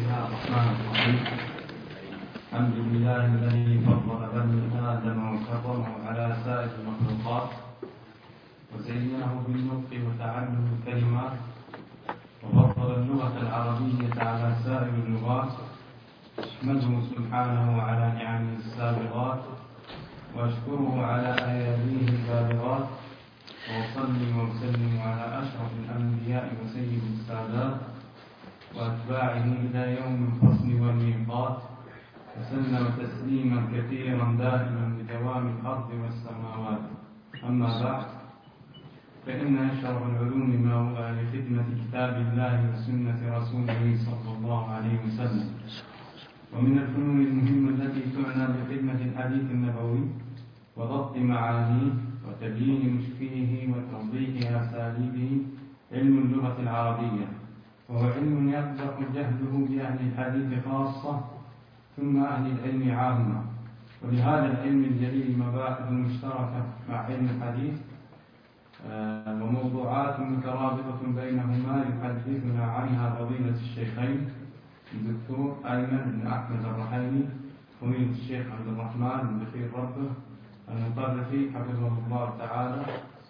الله الرحمن الرحيم. الحمد لله الذي فضل بني آدم وكرمه على سائر المخلوقات وزينه بالنطق وتعلم الكلمات وفضل اللغة العربية على سائر اللغات. أحمده سبحانه على نعمه السابغات وأشكره على آياته البالغات وأصلي وأسلم على أشرف الأنبياء وسيد السادات وأتباعه إلى يوم الفصل والميقات، وسلم تسليما كثيرا دائما بدوام الأرض والسماوات. أما بعد، فإن أشرف العلوم ما هو لخدمة كتاب الله وسنة رسوله صلى الله عليه وسلم. ومن الفنون المهمة التي تعنى بخدمة الحديث النبوي وضبط معانيه وتبيين مشكله وتوضيح أساليبه علم اللغة العربية، وهو علم يقدح جهله بأهل الحديث خاصة ثم أهل العلم عامة. ولهذا العلم الجليل مباحث مشتركة مع علم الحديث وموضوعات مترابطة بينهما يحدثنا عنها فضيلة الشيخين الدكتور أيمن بن أحمد الرحيمي، فضيلة الشيخ عبد الرحمن بن بخير ربه المطرفي حفظه الله تعالى،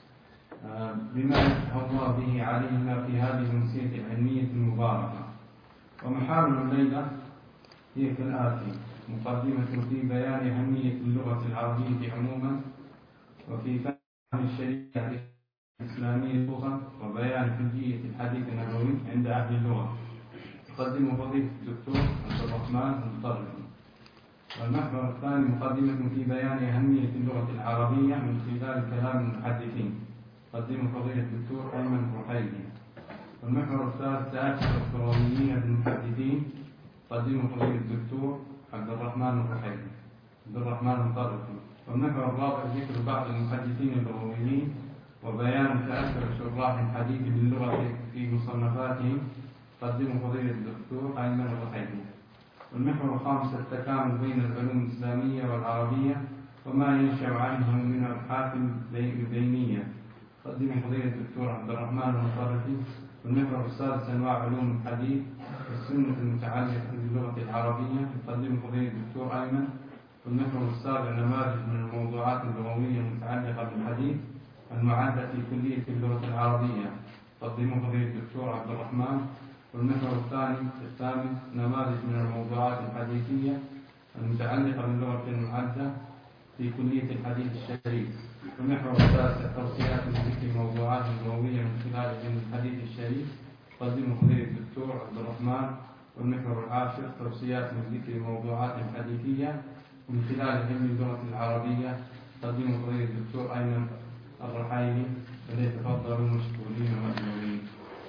بما يفتح الله به علينا في هذه الأمسية العلمية المباركة. ومحاور الليلة هي كالآتي: مقدمة في بيان أهمية اللغة العربية عموما، وفي فهم الشريعة الإسلامية اللغة، وبيان كلية الحديث النبوي عند أهل اللغة. يقدم فضيلة الدكتور عبد الرحمن المطرفي. والمحور الثاني مقدمة في بيان أهمية اللغة العربية من خلال كلام المحدثين، يقدم فضيلة الدكتور أيمن الرحيمي. والمحور الثالث تأثر الضروريين بالمحدثين، يقدم فضيلة الدكتور عبد الرحمن الرحيمي عبد الرحمن المطرفي. والمحور الرابع ذكر بعض المحدثين اللغويين وبيان تأثر شراح الحديث باللغة في مصنفاتهم، يقدم فضيلة الدكتور أيمن الرحيمي. والمحور الخامس التكامل بين العلوم الإسلامية والعربية وما ينشأ عنه من أبحاث بينية، يقدم فضيلة الدكتور عبد الرحمن المطرفي. والمحور السادس أنواع علوم الحديث والسنة المتعلقة باللغة العربية، يقدم فضيلة الدكتور أيمن. والمحور السابع نماذج من الموضوعات اللغوية المتعلقة بالحديث المعدة في كلية اللغة العربية، يقدم فضيلة الدكتور عبد الرحمن. والمحور الثامن نماذج من الموضوعات الحديثية المتعلقة باللغة المعدة في كلية الحديث الشريف. والمحور التاسع توصيات لذكر موضوعات لغوية من خلال علم الحديث الشريف، يقدم فضيلة الدكتور عبد الرحمن. والمحور العاشر توصيات لذكر موضوعات حديثية من خلال علم اللغة العربية، يقدم فضيلة الدكتور أيمن الرحيمي. فليتفضلوا مشكورين ومأجورين.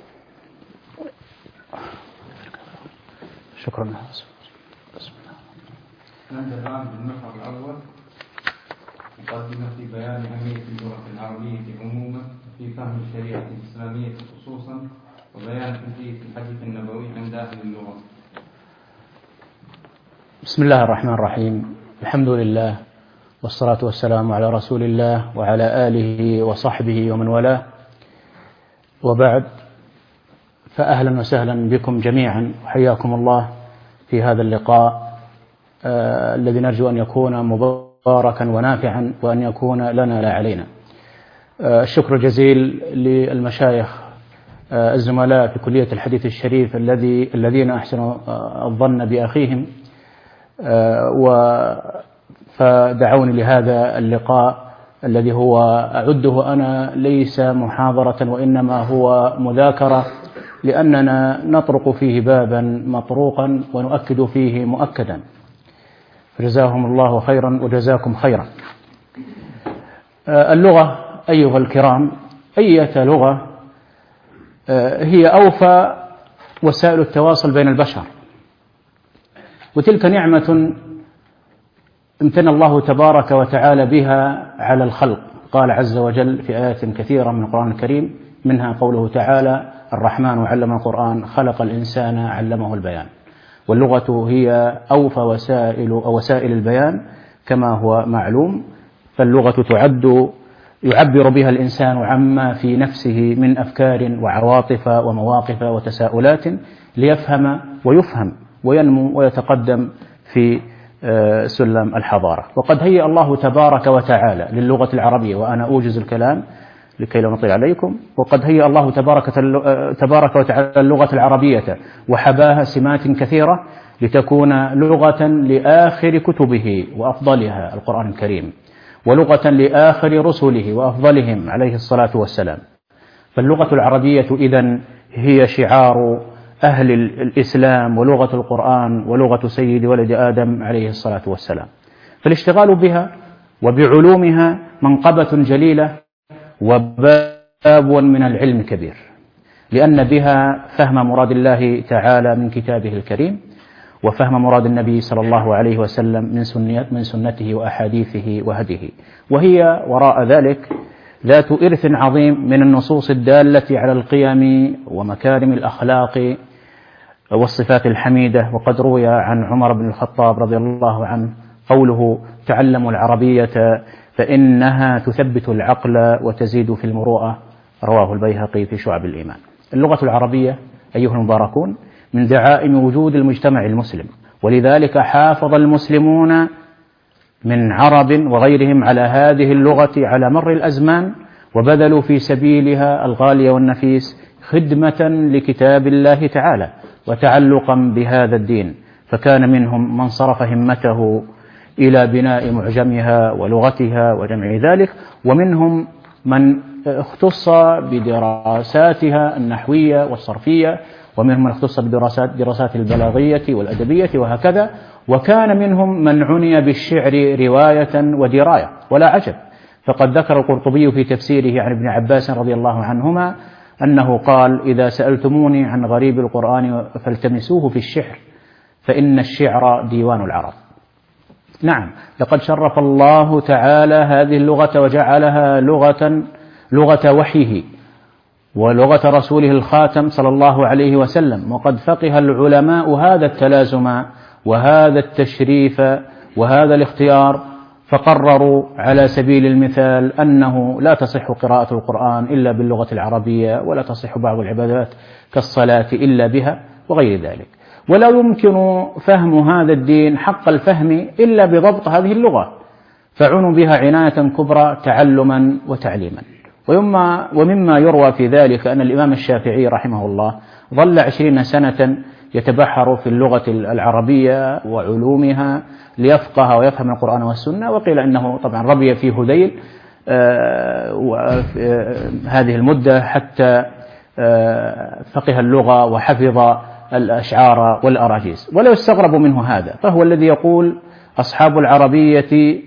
شكرا. نبدأ الآن بالمحور الأول، مقدمة في بيان أهمية اللغة العربية عموما في فهم الشريعة الإسلامية خصوصا، وبيان كيفية الحديث النبوي عند أهل اللغة. بسم الله الرحمن الرحيم. الحمد لله والصلاة والسلام على رسول الله وعلى آله وصحبه ومن والاه، وبعد، فأهلا وسهلا بكم جميعا وحياكم الله في هذا اللقاء الذي نرجو أن يكون مباركا ونافعا وأن يكون لنا لا علينا. الشكر الجزيل للمشايخ الزملاء في كلية الحديث الشريف الذين أحسنوا الظن بأخيهم فدعوني لهذا اللقاء الذي هو أعده أنا ليس محاضرة وإنما هو مذاكرة، لأننا نطرق فيه بابا مطروقا ونؤكد فيه مؤكدا، فجزاهم الله خيرا وجزاكم خيرا. اللغة أيها الكرام، أية لغة هي أوفى وسائل التواصل بين البشر، وتلك نعمة امتن الله تبارك وتعالى بها على الخلق. قال عز وجل في آيات كثيرة من القرآن الكريم، منها قوله تعالى: الرحمن علم القرآن خلق الإنسان علمه البيان. واللغة هي أوفى وسائل البيان كما هو معلوم، فاللغة يعبر بها الإنسان عما في نفسه من أفكار وعواطف ومواقف وتساؤلات ليفهم ويفهم وينمو ويتقدم في سلم الحضارة. وقد هيأ الله تبارك وتعالى للغة العربية، وأنا أوجز الكلام لكي لا نطيل عليكم، وقد هيأ الله تبارك وتعالى اللغة العربية وحباها سمات كثيرة لتكون لغة لآخر كتبه وأفضلها القرآن الكريم، ولغة لآخر رسله وأفضلهم عليه الصلاة والسلام. فاللغة العربية إذن هي شعار أهل الإسلام ولغة القرآن ولغة سيد ولد آدم عليه الصلاة والسلام. فالاشتغال بها وبعلومها منقبة جليلة وباب من العلم كبير، لأن بها فهم مراد الله تعالى من كتابه الكريم، وفهم مراد النبي صلى الله عليه وسلم من سنته وأحاديثه وهديه. وهي وراء ذلك ذات إرث عظيم من النصوص الدالة على القيم ومكارم الأخلاق والصفات الحميدة. وقد روي عن عمر بن الخطاب رضي الله عنه قوله: تعلموا العربية فإنها تثبت العقل وتزيد في المروءة، رواه البيهقي في شعب الإيمان. اللغة العربية أيها المباركون من دعائم وجود المجتمع المسلم، ولذلك حافظ المسلمون من عرب وغيرهم على هذه اللغة على مر الأزمان، وبذلوا في سبيلها الغالي والنفيس خدمة لكتاب الله تعالى وتعلقا بهذا الدين. فكان منهم من صرف همته إلى بناء معجمها ولغتها وجمع ذلك، ومنهم من اختص بدراساتها النحوية والصرفية، ومنهم من اختص بدراسات البلاغية والأدبية وهكذا، وكان منهم من عني بالشعر رواية ودراية. ولا عجب، فقد ذكر القرطبي في تفسيره عن ابن عباس رضي الله عنهما أنه قال: إذا سألتموني عن غريب القرآن فالتمسوه في الشعر، فإن الشعر ديوان العرب. نعم، لقد شرف الله تعالى هذه اللغة وجعلها لغة وحيه ولغة رسوله الخاتم صلى الله عليه وسلم. وقد فقه العلماء هذا التلازم وهذا التشريف وهذا الاختيار، فقرروا على سبيل المثال أنه لا تصح قراءة القرآن إلا باللغة العربية، ولا تصح بعض العبادات كالصلاة إلا بها وغير ذلك. ولا يمكن فهم هذا الدين حق الفهم إلا بضبط هذه اللغة، فعنوا بها عناية كبرى تعلما وتعليما. ومما يروى في ذلك أن الإمام الشافعي رحمه الله ظل 20 سنة يتبحر في اللغة العربية وعلومها ليفقه ويفهم القرآن والسنة، وقيل إنه طبعا ربي في هذيل هذه المدة حتى فقه اللغة وحفظ الأشعار والأراجيز. ولا يستغرب منه هذا، فهو الذي يقول أصحاب العربية،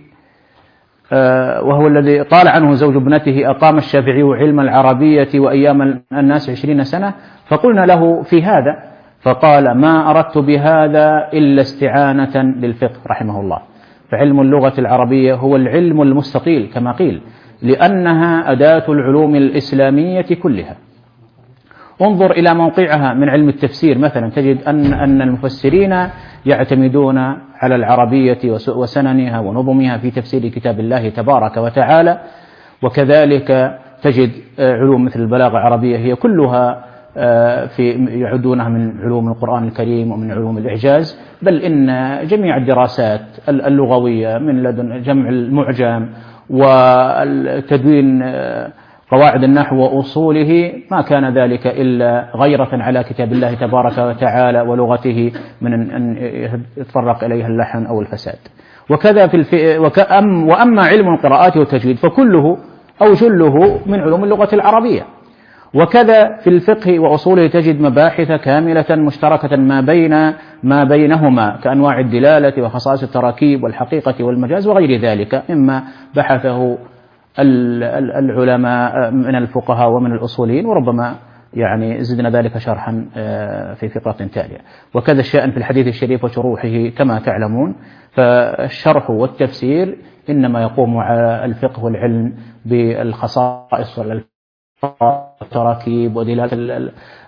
وهو الذي قال عنه زوج ابنته: أقام الشافعي علم العربية وأيام الناس 20 سنة. فقلنا له في هذا، فقال: ما أردت بهذا إلا استعانة للفقه رحمه الله. فعلم اللغة العربية هو العلم المستطيل كما قيل، لأنها أداة العلوم الإسلامية كلها. انظر إلى موقعها من علم التفسير مثلا، تجد أن المفسرين يعتمدون على العربية وسننها ونظمها في تفسير كتاب الله تبارك وتعالى. وكذلك تجد علوم مثل البلاغة العربية هي كلها يعدونها من علوم القرآن الكريم ومن علوم الإعجاز، بل إن جميع الدراسات اللغوية من لدن جمع المعجم والتدوين قواعد النحو وأصوله ما كان ذلك إلا غيرة على كتاب الله تبارك وتعالى ولغته من أن يتطرق إليها اللحن أو الفساد. وكذا وأما علم القراءات والتجويد فكله أو جله من علوم اللغة العربية. وكذا في الفقه وأصوله تجد مباحث كاملة مشتركة ما بينهما كأنواع الدلالة وخصائص التراكيب والحقيقة والمجاز وغير ذلك مما بحثه العلماء من الفقهاء ومن الأصوليين، وربما يعني زدنا ذلك شرحا في فقرة تالية. وكذا الشأن في الحديث الشريف وشروحه كما تعلمون، فالشرح والتفسير إنما يقوم على الفقه والعلم بالخصائص والتراكيب ودلالة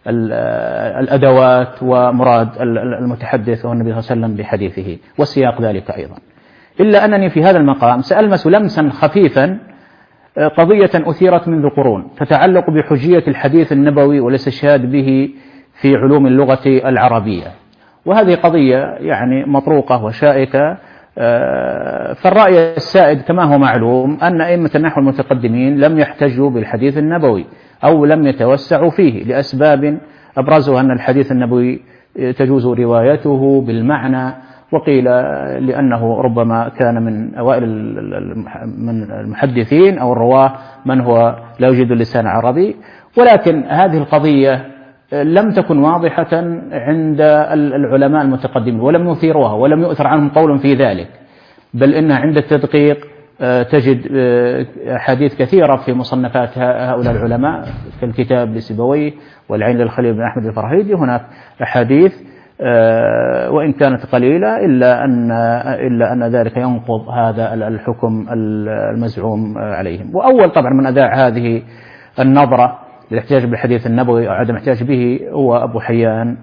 الأدوات ومراد المتحدث والنبي صلى الله عليه وسلم بحديثه وسياق ذلك أيضا. إلا أنني في هذا المقام سألمس لمسا خفيفا قضية أثيرت منذ قرون تتعلق بحجية الحديث النبوي والاستشهاد به في علوم اللغة العربية، وهذه قضية يعني مطروقة وشائكة. فالرأي السائد كما هو معلوم أن أئمة النحو المتقدمين لم يحتجوا بالحديث النبوي أو لم يتوسعوا فيه لأسباب أبرزها أن الحديث النبوي تجوز روايته بالمعنى، وقيل لأنه ربما كان من أوائل من المحدثين أو الرواة من هو لا يجيد اللسان العربي. ولكن هذه القضية لم تكن واضحة عند العلماء المتقدمين ولم يثيروها ولم يؤثر عنهم قول في ذلك، بل إنها عند التدقيق تجد أحاديث كثيرة في مصنفات هؤلاء العلماء كالكتاب لسيبويه والعين للخليل بن أحمد الفراهيدي. هناك أحاديث وإن كانت قليلة إلا أن ذلك ينقض هذا الحكم المزعوم عليهم. وأول طبعا من أذاع هذه النظرة للاحتجاج بالحديث النبوي أو عدم الاحتجاج به هو أبو حيان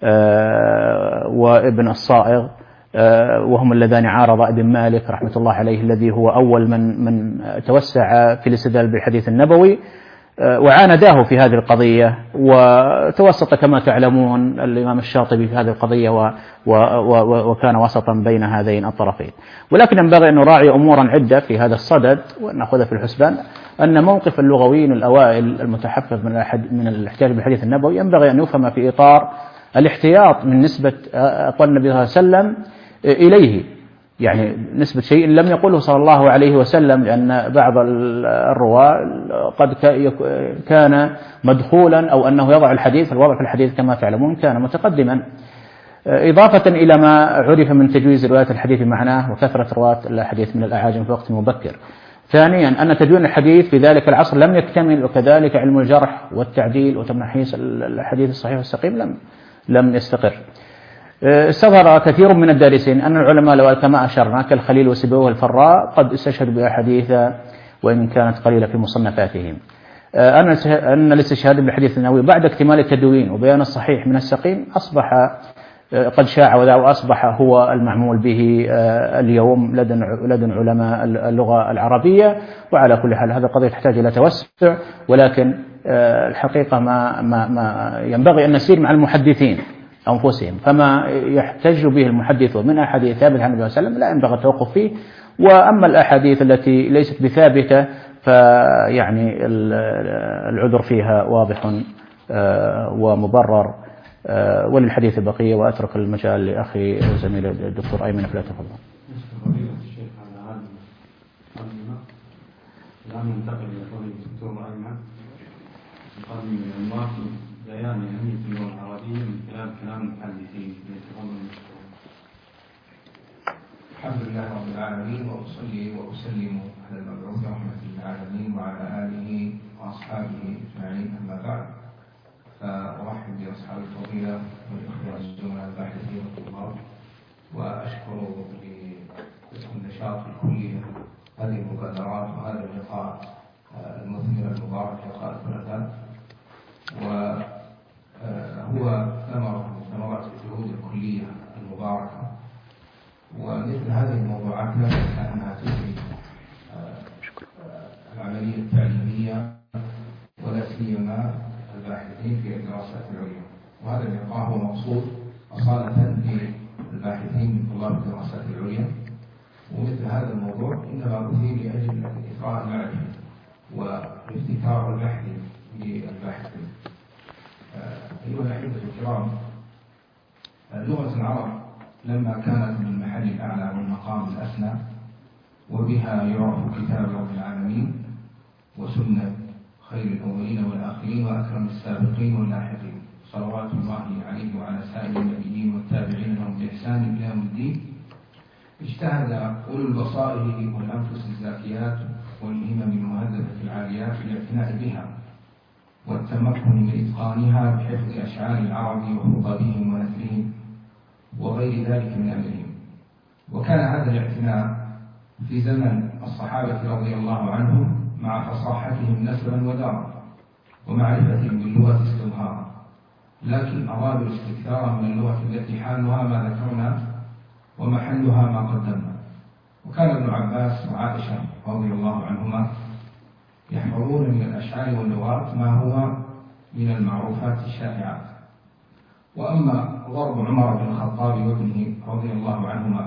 وابن الصائغ، وهم اللذان عارض ابن مالك رحمة الله عليه الذي هو أول من توسع في الاستدلال بالحديث النبوي، وعانداه في هذه القضية. وتوسط كما تعلمون الإمام الشاطبي في هذه القضية وكان وسطا بين هذين الطرفين. ولكن ينبغي أن نراعي أمورا عدة في هذا الصدد ونأخذها في الحسبان، أن موقف اللغويين الأوائل المتحفظ من الاحتجاج بالحديث النبوي ينبغي أن يفهم في إطار الاحتياط من نسبة أقوال النبي صلى الله عليه وسلم إليه، يعني نسبة شيء لم يقله صلى الله عليه وسلم، لأن بعض الرواة قد كان مدخولا أو أنه يضع الحديث، الوضع في الحديث كما تعلمون كان متقدما، إضافة إلى ما عرف من تجويز رواية الحديث معناه وكثرة رواة الحديث من الأعاجم في وقت مبكر. ثانيا أن تدوين الحديث في ذلك العصر لم يكتمل، وكذلك علم الجرح والتعديل وتمحيص الحديث الصحيح والسقيم لم يستقر. استظهر كثير من الدارسين أن العلماء كما أشرنا كالخليل وسيبويه والفراء قد استشهدوا بأحاديث وإن كانت قليلة في مصنفاتهم. أن الاستشهاد بالحديث النبوي بعد اكتمال التدوين وبيان الصحيح من السقيم أصبح قد شاع وأصبح هو المعمول به اليوم لدى علماء اللغة العربية. وعلى كل حال هذا قضية تحتاج إلى توسع، ولكن الحقيقة ما ينبغي أن نسير مع المحدثين أنفسهم، فما يحتج به المحدث من أحاديث ثابتة عن النبي صلى الله عليه وسلم لا ينبغي التوقف فيه. وأما الأحاديث التي ليست بثابتة فيعني العذر فيها واضح ومبرر. وللحديث بقية، وأترك المجال لأخي وزميلي الدكتور أيمن فليتفضل. الآن ننتقل إلى قول الدكتور أيمن قال من الله بيان أهمية اللغة العربية من خلال كلام المحدثين. الحمد لله رب العالمين، وأصلي وأسلم على المبعوث رحمة للعالمين وعلى آله وأصحابه أجمعين، أما بعد، فأرحب بأصحاب الفضيلة والإخوة الزملاء الباحثين والطلاب، وأشكر للنشاط الكلي هذه المبادرات وهذا اللقاء المثمر المبارك لقاء الثلاثاء، وهو ثمرة من ثمرات الجهود الكلية المباركة. ومثل هذه الموضوعات لا شك أنها تثري العملية التعليمية ولا سيما الباحثين في الدراسات العليا، وهذا اللقاء هو مقصود أصالة للباحثين من طلاب الدراسات العليا. ومثل هذا الموضوع إنما أثير لأجل إثراء المعرفة والابتكار البحثي للباحثين. أيها الأحبة الكرام، لغة العرب لما كانت من المحل الأعلى والمقام الأسنى، وبها يعرف كتاب رب العالمين وسنة خير الأولين والآخرين وأكرم السابقين واللاحقين صلوات الله عليه وعلى سائر النبيين والتابعين لهم بإحسان إلى يوم الدين، اجتهد أولو البصائر والأنفس الزاكيات والهمم المهذبة العاليات للاعتناء بها والتمكن من إتقانها بحفظ أشعار العرب وخطبهم ونثرهم وغير ذلك من أمرهم. وكان هذا الاعتناء في زمن الصحابة رضي الله عنهم مع فصاحتهم نسبا ودارا ومعرفتهم باللغة استظهارا، لكن أرادوا الاستكثار من اللغة التي حالها ما ذكرنا ومحلها ما قدمنا. وكان ابن عباس وعائشة رضي الله عنهما يحفظون من الأشعار واللغات ما هو من المعروفات الشائعات، وأما ضرب عمر بن الخطاب وابنه رضي الله عنهما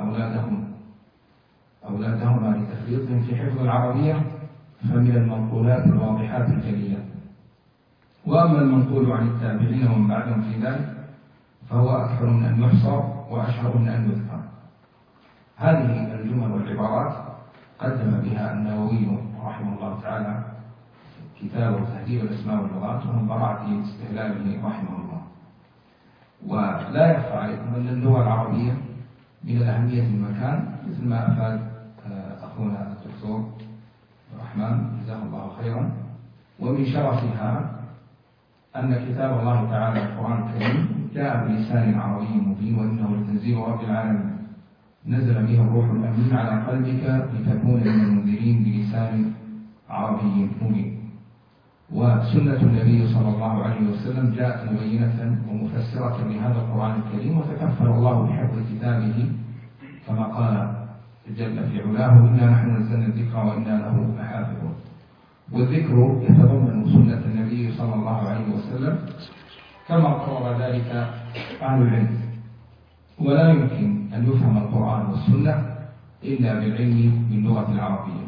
أولادهما لتفريطهم في حفظ العربية فمن المنقولات الواضحات الجلية. وأما المنقول عن التابعين ومن بعدهم في ذلك فهو أكثر من أن يحصر وأشهر من أن يذكر. هذه الجمل والعبارات قدم بها النووي رحمه الله تعالى كتابه تهذيب الأسماء واللغات ومن براعة استهلاله رحمه الله. ولا يخفى عليكم أن اللغة العربية من الأهمية المكان مثل ما أفاد أخونا الدكتور الرحمن جزاه الله خيرا. ومن شرفها أن كتاب الله تعالى القرآن الكريم جاء بلسان عربي مبين وإنه لتنزيل رب العالمين نزل به الروح الأمين على قلبك لتكون من المنذرين بلسان عربي مبين. وسنة النبي صلى الله عليه وسلم جاءت مبينة ومفسرة لهذا القرآن الكريم وتكفل الله بحفظ كتابه كما قال جل في علاه إنا نحن نزلنا الذكر وإنا له لحافظون. والذكر يتضمن سنة النبي صلى الله عليه وسلم كما قرر ذلك أهل العلم. ولا يمكن أن يفهم القرآن والسنة إلا بالعلم باللغة العربية.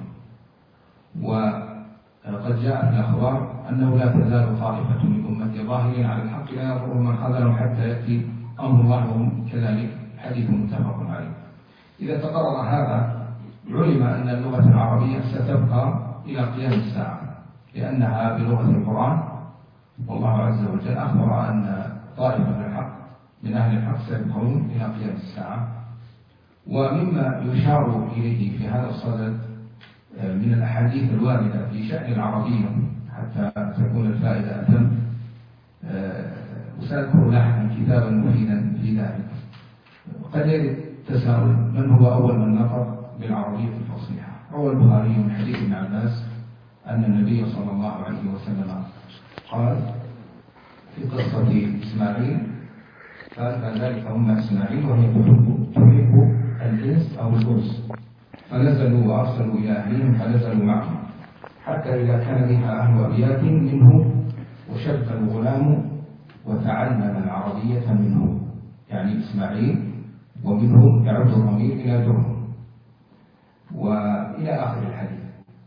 وقد جاءت الأخبار أنه لا تزال طائفة من أمة ظاهرين على الحق لا يضرهم من خذلهم حتى يأتي أمر الله وهم كذلك، حديث متفق عليه. إذا تقرر هذا علم أن اللغة العربية ستبقى إلى قيام الساعة لأنها بلغة القرآن، والله عز وجل أخبر أن طائفة من الحق من أهل الحق سيبقون إلى قيام الساعة. ومما يشار إليه في هذا الصدد من الأحاديث الواردة في شأن العربية حتى تكون الفائدة أتم، وسأذكر لاحقا كتابا مفيدا في ذلك. قد يرد تساؤل من هو أول من نطق بالعربية الفصيحة؟ روى البخاري من حديث ابن عباس أن النبي صلى الله عليه وسلم قال في قصة إسماعيل قال فذلك أم إسماعيل وهي تحب الإنس أو الأنس فنزلوا وأرسلوا إلى أهلهم فنزلوا معهم حتى إذا كان بها أهل أبيات منه وشب الغلام وتعلم العربية منه، يعني إسماعيل ومنهم يعود الضمير إلى درهم وإلى آخر الحديث.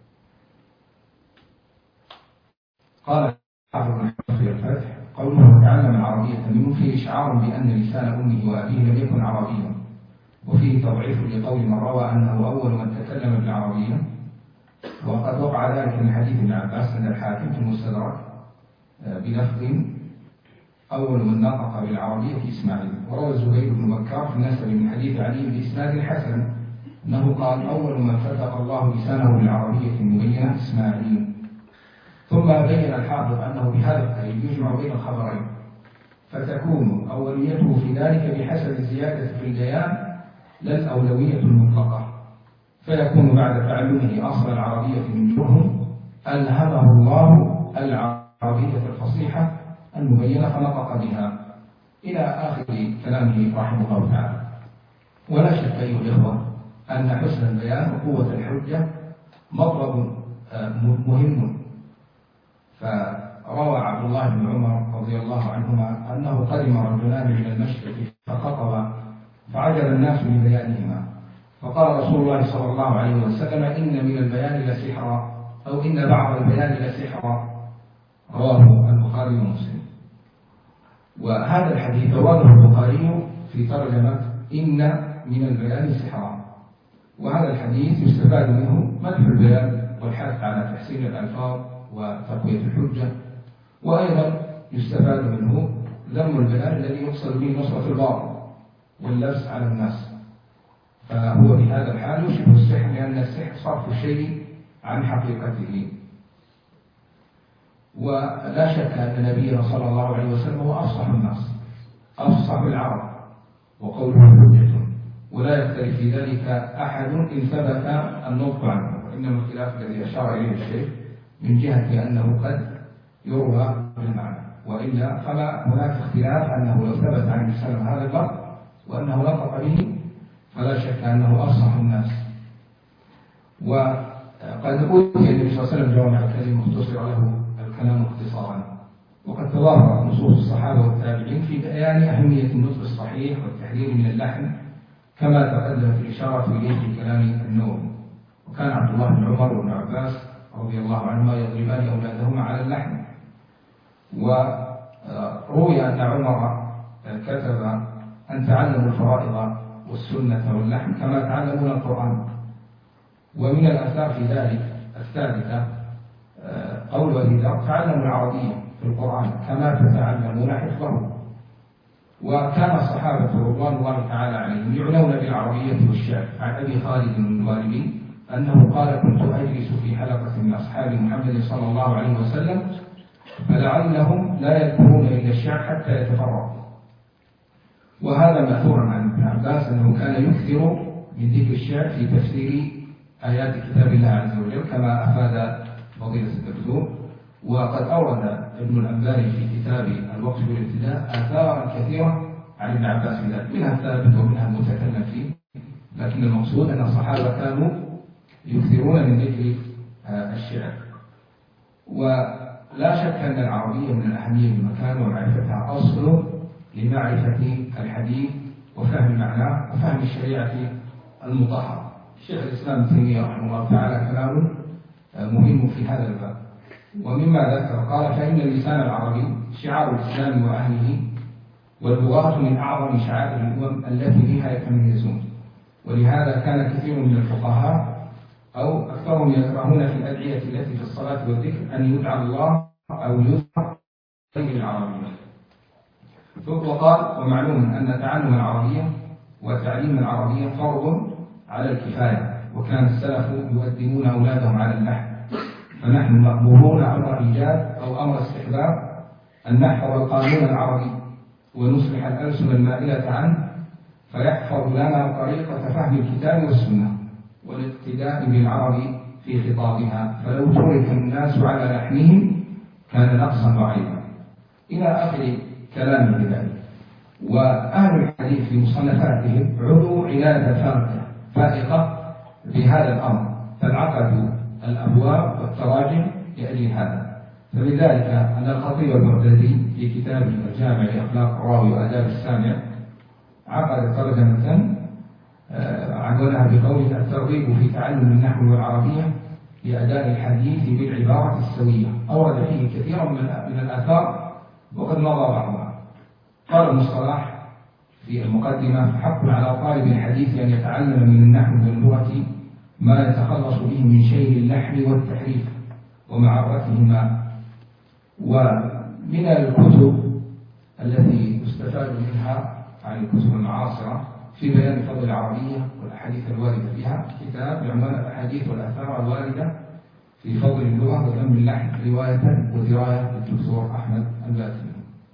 قال حافظ في الفتح قوله تعلم العربية منه فيه إشعار بأن لسان أمه وأبيه لم يكن عربيا، وفيه تضعيف لقول من روى أنه أول من تكلم بالعربية، وقد وقع ذلك من حديث ابن عباس عند الحاكم في المستدرك بلفظ أول من نطق بالعربية إسماعيل. وروى الزبير بن بكار في النسب من حديث علي بإسناد حسن أنه قال أول من فتح الله لسانه بالعربية المبينة إسماعيل. ثم بين الحافظ أنه بهذا القيد يجمع بين الخبرين فتكون أوليته في ذلك بحسب الزيادة في البيان لا الأولوية المطلقة، فيكون بعد تعلمه أصل العربية من جرهم ألهمه الله العربية الفصيحة المبينة فنطق بها إلى آخر كلامه رحمه الله تعالى. ولا شك أيها الإخوة أن حسن البيان وقوة الحجة مطلب مهم. فروى عبد الله بن عمر رضي الله عنهما أنه قدم رجلان من المشرق فخطب فعجب الناس من بيانهما، فقال رسول الله صلى الله عليه وسلم إن من البيان لسحرا أو إن بعض البيان لسحرا، رواه البخاري ومسلم. وهذا الحديث رواه البخاري في ترجمة إن من البيان سحرا، وهذا الحديث يستفاد منه مدح البيان والحث على تحسين الألفاظ وتقوية الحجة، وأيضا يستفاد منه ذم البيان الذي يقصد به نصرة الباطل واللبس على الناس، فهو بهذا الحال يشبه السحر لأن السحر صرف الشيء عن حقيقته. ولا شك أن نبينا صلى الله عليه وسلم هو أفصح الناس أفصح العرب وقوله حجة، ولا يختلف في ذلك أحد إن ثبت النطق عنه، وإنما الخلاف الذي أشار إليه الشيخ من جهة أنه قد يروى بالمعنى، وإلا فلا هناك اختلاف أنه لو ثبت عن السلام هذا اللفظ وأنه نطق به فلا شك أنه أفصح الناس. وقد أوتي النبي صلى الله عليه وسلم جوامع الكلم مختصر له الكلام اختصارا، وقد تظاهرت نصوص الصحابة والتابعين في بيان ببيان أهمية النطق الصحيح والتحذير من اللحن كما تقدمت الإشارة إليه في كلام النووي. وكان عبد الله بن عمر وابن عباس رضي الله عنهما يضربان أولادهما على اللحن. وروي أن عمر كتب أن تعلموا الفرائض والسنة واللحن كما تعلمون القرآن. ومن الآثار في ذلك الثالثة قول أبي ذر تعلموا العربية في القرآن كما تتعلمون حفظه. وكان الصحابة رضوان الله تعالى عليهم يعنون بالعربية والشعر. عن أبي خالد الوالبي أنه قال كنت أجلس في حلقة من أصحاب محمد صلى الله عليه وسلم فلعلهم لا يذكرون إلا الشعر حتى يتفرقوا. وهذا مأثور عن ابن عباس أنه كان يكثر من ذكر الشعر في تفسير آيات كتاب الله عز وجل كما أفاد فضيلة الدكتور. وقد أورد ابن الأنباري في كتاب الوقف والابتداء آثارا كثيرة عن ابن عباس في ذلك، منها الثابت ومنها المتكلم فيه، لكن المقصود أن الصحابة كانوا يكثرون من ذكر الشعر. ولا شك أن العربية من الأهمية بمكان ومعرفتها أصل لمعرفة الحديث وفهم معناه وفهم الشريعة المطهرة. الشيخ الإسلام ابن تيمية رحمه الله تعالى كلام مهم في هذا الباب. ومما ذكر قال فإن اللسان العربي شعار الإسلام وأهله، واللغات من أعظم شعائر الأمم التي بها يتميزون. ولهذا كان كثير من الفقهاء أو أكثرهم يكرهون في الأدعية التي في الصلاة والذكر أن يدعى الله أو يذكر غير العربية. وقال ومعلوم أن تعلم العربية وتعليم العربية فرض على الكفاية، وكان السلف يؤدبون أولادهم على النحو. فنحن مأمورون أمر إيجاب أو أمر استحباب أن نحفظ القانون العربي ونصلح الألسن المائلة عنه، فيحفظ لنا طريقة فهم الكتاب والسنة والاقتداء بالعرب في خطابها، فلو ترك الناس على لحنهم كان نقصا وعيبا إلى آخر كلام بذلك. وأهل الحديث في مصنفاتهم عضوا عناية فائقة بهذا الأمر، فانعقدوا الأبواب والتراجم لأجل هذا. فلذلك أن الخطيب البغدادي في كتابه الجامع لأخلاق الراوي وآداب السامع عقد ترجمة عنوانها بقوله الترغيب في تعلم النحو والعربية لأداء الحديث بالعبارة السوية. أورد فيه كثيرا من الآثار وقد مضى بعضها. قال المصطلح في المقدمة حق على طالب الحديث أن يتعلم من النحو واللغة ما يتخلص به من شيء اللحن والتحريف ومعرتهما. ومن الكتب التي يستفاد منها عن الكتب المعاصرة في بيان فضل العربية والأحاديث الواردة فيها كتاب بعنوان الأحاديث والآثار الواردة في فضل اللغة وذم اللحن رواية ودراية للدكتور أحمد الباتني.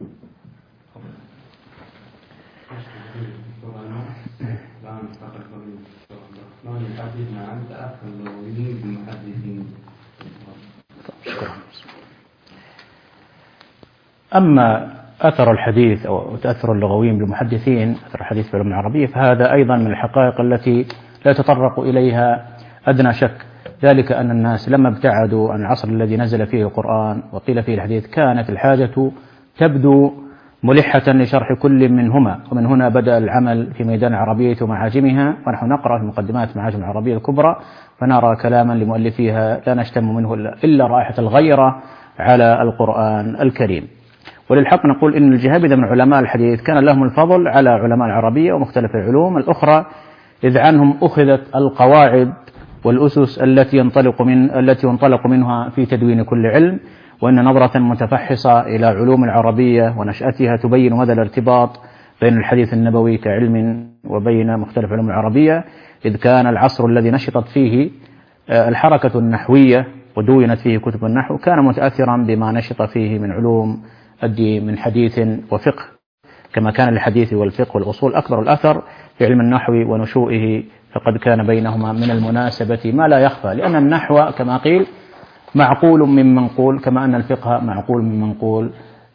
أما أثر الحديث أو تأثر اللغويين بالمحدثين، أثر الحديث بالعلوم العربية، فهذا أيضا من الحقائق التي لا يتطرق إليها أدنى شك. ذلك أن الناس لما ابتعدوا عن العصر الذي نزل فيه القرآن وقيل فيه الحديث كانت الحاجة تبدو ملحة لشرح كل منهما، ومن هنا بدأ العمل في ميدان العربية ومعاجمها. ونحن نقرأ في مقدمات معاجم العربية الكبرى فنرى كلاما لمؤلفيها لا نشتم منه إلا رائحة الغيرة على القرآن الكريم. وللحق نقول إن الجهابذة من علماء الحديث كان لهم الفضل على علماء العربية ومختلف العلوم الأخرى، إذ عنهم أخذت القواعد والأسس التي ينطلق منها في تدوين كل علم. وإن نظرة متفحصة إلى علوم العربية ونشأتها تبين مدى الارتباط بين الحديث النبوي كعلم وبين مختلف علوم العربية، إذ كان العصر الذي نشطت فيه الحركة النحوية ودونت فيه كتب النحو كان متأثرا بما نشط فيه من علوم الدين من حديث وفقه، كما كان الحديث والفقه والأصول أكبر الأثر في علم النحو ونشوئه، فقد كان بينهما من المناسبة ما لا يخفى، لأن النحو كما قيل معقول من منقول، كما أن الفقه معقول من منقول.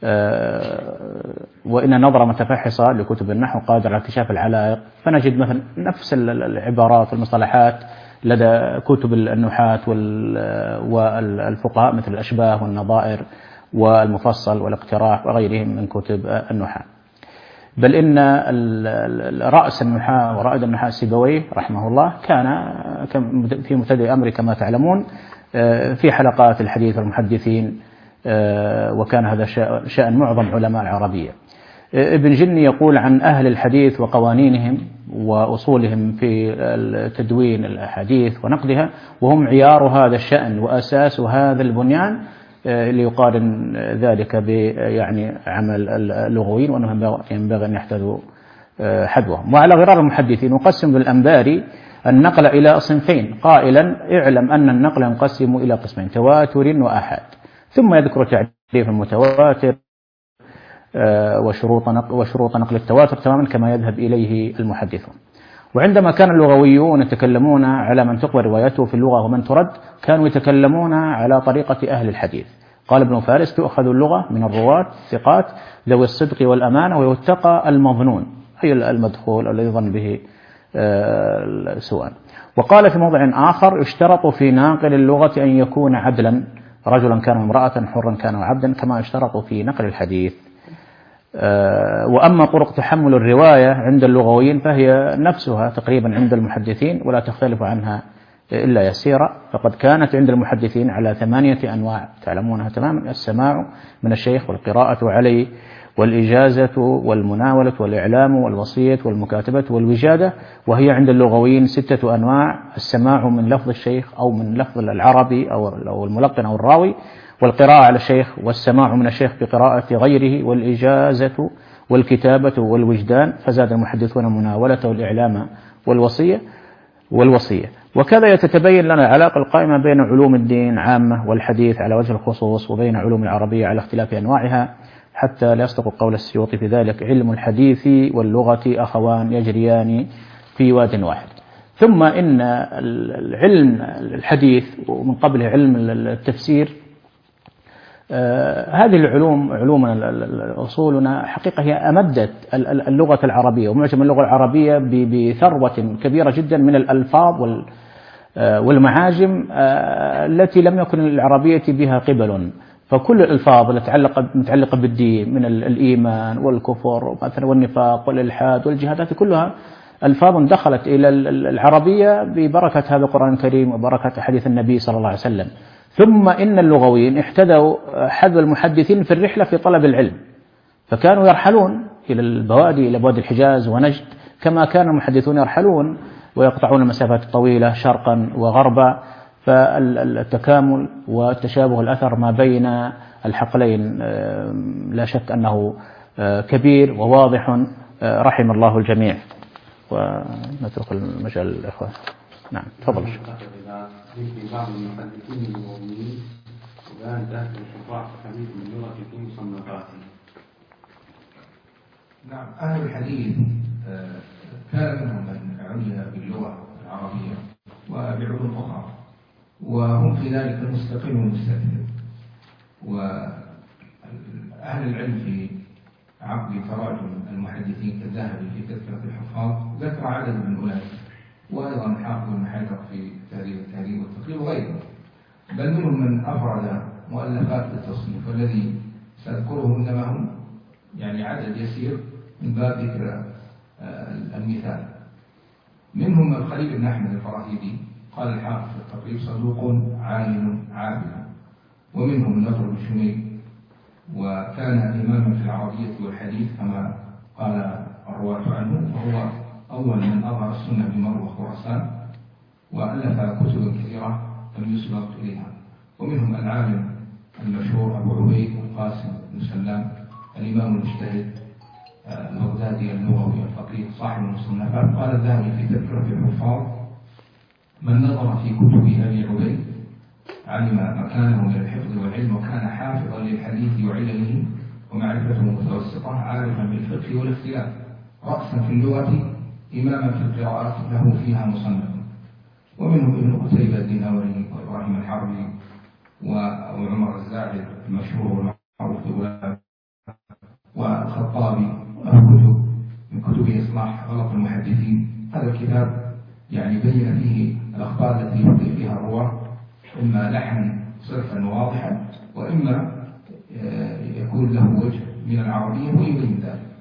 وإن نظرة متفحصة لكتب النحو قادرة على اكتشاف العلائق، فنجد مثلا نفس العبارات والمصطلحات لدى كتب النحاة والفقهاء مثل الأشباه والنظائر والمفصل والاقتراح وغيرهم من كتب النحاة. بل إن رأس النحاة ورائد النحاة سيبويه رحمه الله كان في مبتدأ أمره كما تعلمون في حلقات الحديث والمحدثين، وكان هذا شأن معظم علماء العربية. ابن جني يقول عن أهل الحديث وقوانينهم وأصولهم في تدوين الأحاديث ونقدها، وهم عيار هذا الشأن وأساس هذا البنيان، ليقارن ذلك يعني عمل اللغويين، وأنهم ينبغي أن يحتذوا حذوهم. وعلى غرار المحدثين يقسم بالأنباري النقل إلى صنفين قائلا: اعلم أن النقل ينقسم إلى قسمين، تواتر وآحاد. ثم يذكر تعريف المتواتر وشروط نقل التواتر تماما كما يذهب إليه المحدثون. وعندما كان اللغويون يتكلمون على من تقبل روايته في اللغة ومن ترد، كانوا يتكلمون على طريقة أهل الحديث. قال ابن فارس: تؤخذ اللغة من الرواة الثقات ذوي الصدق والأمانة، ويتقى المظنون أي المدخول الذي ظن به سوءا. وقال في موضع آخر: يشترط في ناقل اللغة أن يكون عدلا، رجلا كان امرأة، حرا كان عبدا، كما يشترط في نقل الحديث. وأما طرق تحمل الرواية عند اللغويين فهي نفسها تقريبا عند المحدثين ولا تختلف عنها إلا يسيرا. فقد كانت عند المحدثين على 8 أنواع تعلمونها تماما: السماع من الشيخ، والقراءة عليه، والإجازة، والمناولة، والإعلام، والوصية، والمكاتبة، والوجادة. وهي عند اللغويين 6 أنواع: السماع من لفظ الشيخ أو من لفظ العربي أو الملقن أو الراوي، والقراءة على الشيخ، والسماع من الشيخ بقراءة غيره، والإجازة، والكتابة، والوجدان. فزاد المحدثون المناولة والإعلام والوصية. وكذا يتبين لنا العلاقة القائمة بين علوم الدين عامة والحديث على وجه الخصوص، وبين علوم العربية على اختلاف أنواعها، حتى لا يصدق قول السيوطي في ذلك: علم الحديث واللغة أخوان يجريان في واد واحد. ثم إن العلم الحديث ومن قبله علم التفسير، هذه العلوم علومنا أصولنا حقيقة هي أمدت اللغة العربية ومعجم اللغة العربية بثروة كبيرة جدا من الألفاظ والمعاجم التي لم يكن العربية بها قبل. فكل الألفاظ المتعلقة بالدين من الإيمان والكفر مثلا والنفاق والإلحاد والجهاد، هذه كلها ألفاظ دخلت إلى العربية ببركة هذا القرآن الكريم وبركة حديث النبي صلى الله عليه وسلم. ثم إن اللغويين احتذوا حذو المحدثين في الرحلة في طلب العلم، فكانوا يرحلون إلى البوادي، إلى بوادي الحجاز ونجد، كما كان المحدثون يرحلون ويقطعون المسافات الطويلة شرقا وغربا. فالتكامل والتشابه الأثر ما بين الحقلين لا شك أنه كبير وواضح، رحم الله الجميع. ونترك المجال للإخوة. نعم تفضل. في بعض المحدثين اللغويين وبيان تأثير الشفاعة في حديث من اللغة في مصنفاتهم. نعم، أهل الحديث كان منهم من عني باللغة العربية وبعلوم أخرى، وهم في ذلك المستقيم والمستكثر. وأهل العلم في عقد تراجم المحدثين كالذهبي في تذكرة الحفاظ ذكر عدد من أولئك، وأيضا حافظ بن حجر في تهذيب التهذيب والتقريب وغيره، بل منهم من أفرد مؤلفات للتصنيف، والذي سأذكره إنما هم يعني عدد يسير من باب ذكر المثال. منهم الخليل بن أحمد الفراهيدي، قال الحافظ في التقريب: صدوق عالم عابد. ومنهم النضر بن شميل، وكان إماما في العربية والحديث كما قال الرواة عنه، وهو أول من أظهر السنة بمروة وخراسان، وألف كتبا كثيرة لم يسبق إليها. ومنهم العالم المشهور أبو عبيد القاسم بن سلام، الإمام المجتهد البغدادي اللغوي الفقيه صاحب المصنفات. قال الذهبي في تذكرة الحفاظ: من نظر في كتب أبي عبيد علم مكانه من الحفظ والعلم، وكان حافظا للحديث وعلمه ومعرفته متوسطة، عارفا بالفقه والاختلاف، رأسا في اللغة، إماما في القراءات، له فيها مصنف. ومنهم ابن قتيبة الدينوري، وإبراهيم الحربي، وأبو عمر الزاهد المشهور والمعروف بغلام، والخطابي، وكتب من كتبه إصلاح غلط المحدثين. هذا الكتاب يعني بين فيه الأخبار التي يخطئ فيها الرواة، إما لحنا صرفا واضحا، وإما يكون له وجه من العربية ويبين ذلك.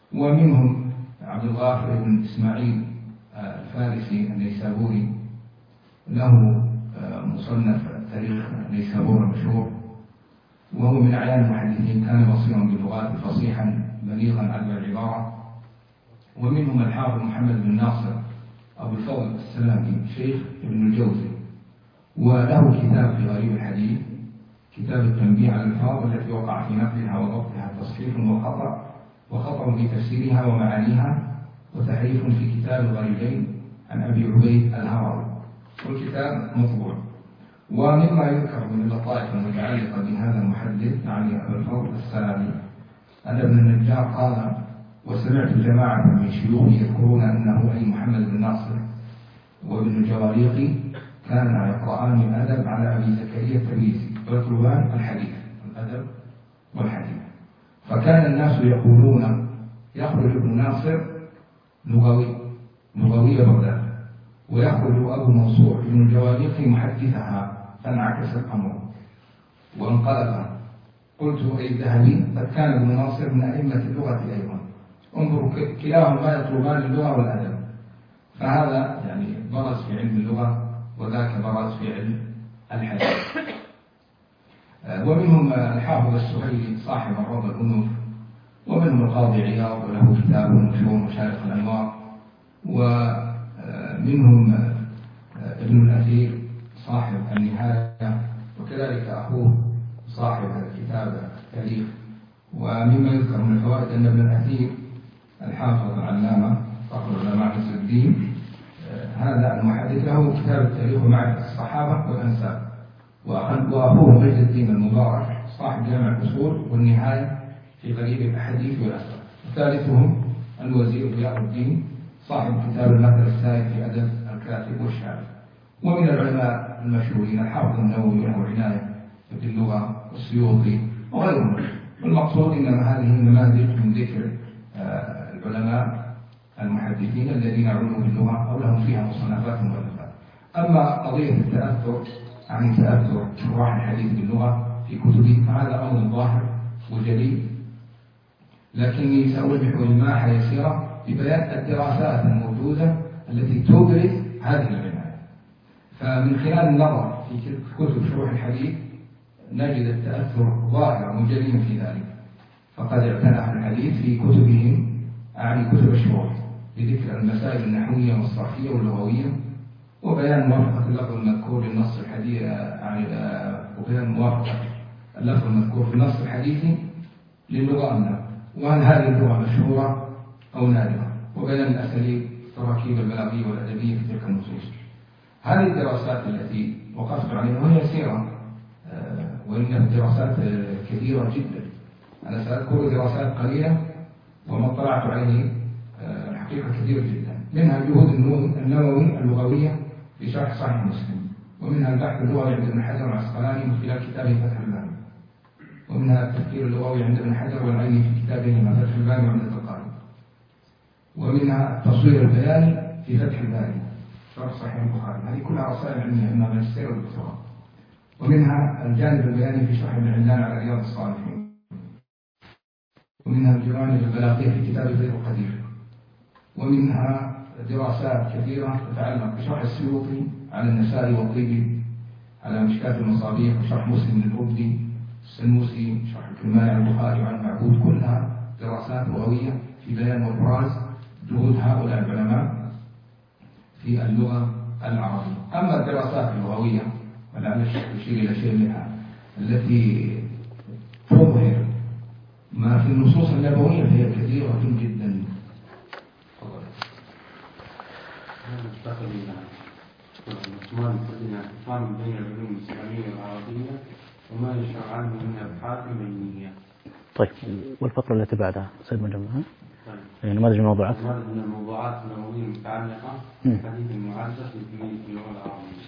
ومنهم عبد الغافر بن إسماعيل الفارسي النيسابوري، له مصنف تاريخ نيسابور المشهور، وهو من أعيان المحدثين، كان بصيرا باللغات فصيحا بليغا عذب العبارة. ومنهم الحافظ محمد بن ناصر أبو الفضل السلامي شيخ ابن الجوزي، وله كتاب في غريب الحديث، كتاب التنبيه على الألفاظ التي وقع في نقلها وضبطها تصحيح وخطأ في تفسيرها ومعانيها، وتحريف في كتاب الغريبين عن أبي عبيد الهروي، والكتاب مطبوع. ومما يذكر من اللطائف المتعلقة بهذا المحدث يعني أبو الفضل السلامي أن ابن النجار قال: وسمعت جماعة من شيوخي يذكرون أنه أي محمد بن ناصر وابن الجواريقي كان يقرآن الأدب على أبي زكريا التبريزي ويطلبان الحديث، الأدب والحديث. فكان الناس يقولون: يخرج ابن ناصر لغوي بغداد، ويخرج أبو منصور ابن الجواريقي محدثها، فانعكس الأمر وانقلب. قلت: أي الذهبي قد كان ابن ناصر من أئمة اللغة أيضا، انظروا كلاهما يطلبان اللغة والأدب، فهذا يعني برز في علم اللغة وذاك برز في علم الحديث. ومنهم الحافظ السهيلي صاحب الروض الأنوف، ومنهم القاضي عياض وله كتاب مشهور مشارق الأنوار، ومنهم ابن الأثير صاحب النهاية، وكذلك أخوه صاحب كتاب التاريخ. ومما يذكر من الفوائد أن ابن الأثير الحافظ العلامة فخر العلماء نصر الدين هذا المحدث له كتاب التاريخ ومعرفة الصحابة والأنساب، وأخوه مجد الدين المبارك صاحب جامع الأصول والنهاية في غريب الأحاديث والأثر. وثالثهم الوزير ضياء الدين صاحب كتاب المثل السائد في أدب الكاتب والشاعر. ومن العلماء المشهورين الحافظ النووي له عناية باللغة والسيوطي وغيرهم. والمقصود إنما هذه النماذج من ذكر العلماء المحدثين الذين علموا باللغة أو لهم فيها مصنفات مؤلفات. أما قضية التأثر عن تأثر شراح الحديث باللغة في كتبه فهذا أمر ظاهر وجلي، لكني سأوضح إلماحة يسيرة ببيان الدراسات الموجودة التي تبرز هذه العناية. فمن خلال النظر في كتب شروح الحديث نجد التأثر ظاهرا وجليا في ذلك، فقد اعتنى أهل الحديث في كتبهم أعني كتب الشروح بذكر المسائل النحوية والصرفية واللغوية، وبيان موافقة اللفظ المذكور للنص الحديث وبيان موافقة اللفظ المذكور في النص الحديثي للغة أم لا، وهل هذه اللغة مشهورة أو نادرة، وبيان الأساليب التراكيب البلاغية والأدبية في تلك النصوص. هذه الدراسات التي وقفت عليها وهي يسيرة، وإنها دراسات كثيرة جدا. أنا سأذكر دراسات قليلة وما اطلعت عليه الحقيقة كثير جدا، منها الجهود النووي اللغوية في شرح صحيح مسلم، ومنها البحث اللغوي عند ابن حجر العسقلاني من خلال كتابه فتح الباري، ومنها التفكير اللغوي عند ابن حجر والعيني في كتابه فتح الباري وعمدة القاري، ومنها التصوير البياني في فتح الباري شرح صحيح البخاري. هذه كلها رسائل علمية إما ماجستير والدكتوراه. ومنها الجانب البياني في شرح ابن علان على رياض الصالحين، ومنها الجوانب البلاغية في كتاب فيض القدير، ومنها دراسات كثيرة تتعلق بشرح السيوطي على النسائي والطيبي، على مشكاة المصابيح، وشرح مسلم الأبدي، السنوسي، شرح الكرماني على البخاري وعن المعبود، كلها دراسات لغوية في بيان وإبراز جهود هؤلاء العلماء في اللغة العربية. أما الدراسات اللغوية ولعل الشيخ يشير إلى شيء منها التي تظهر ما في النصوص النبوية فهي كثيرة جدا. الفصل بين العلوم الإسلامية والعربية وما يشرع عنه من أبحاث بينية. طيب، والفقرة التي بعدها سيد مجمعها نماذج الموضوعات من الموضوعات النبوية المتعلقة بالحديث المعزز بتمييز اللغة العربية.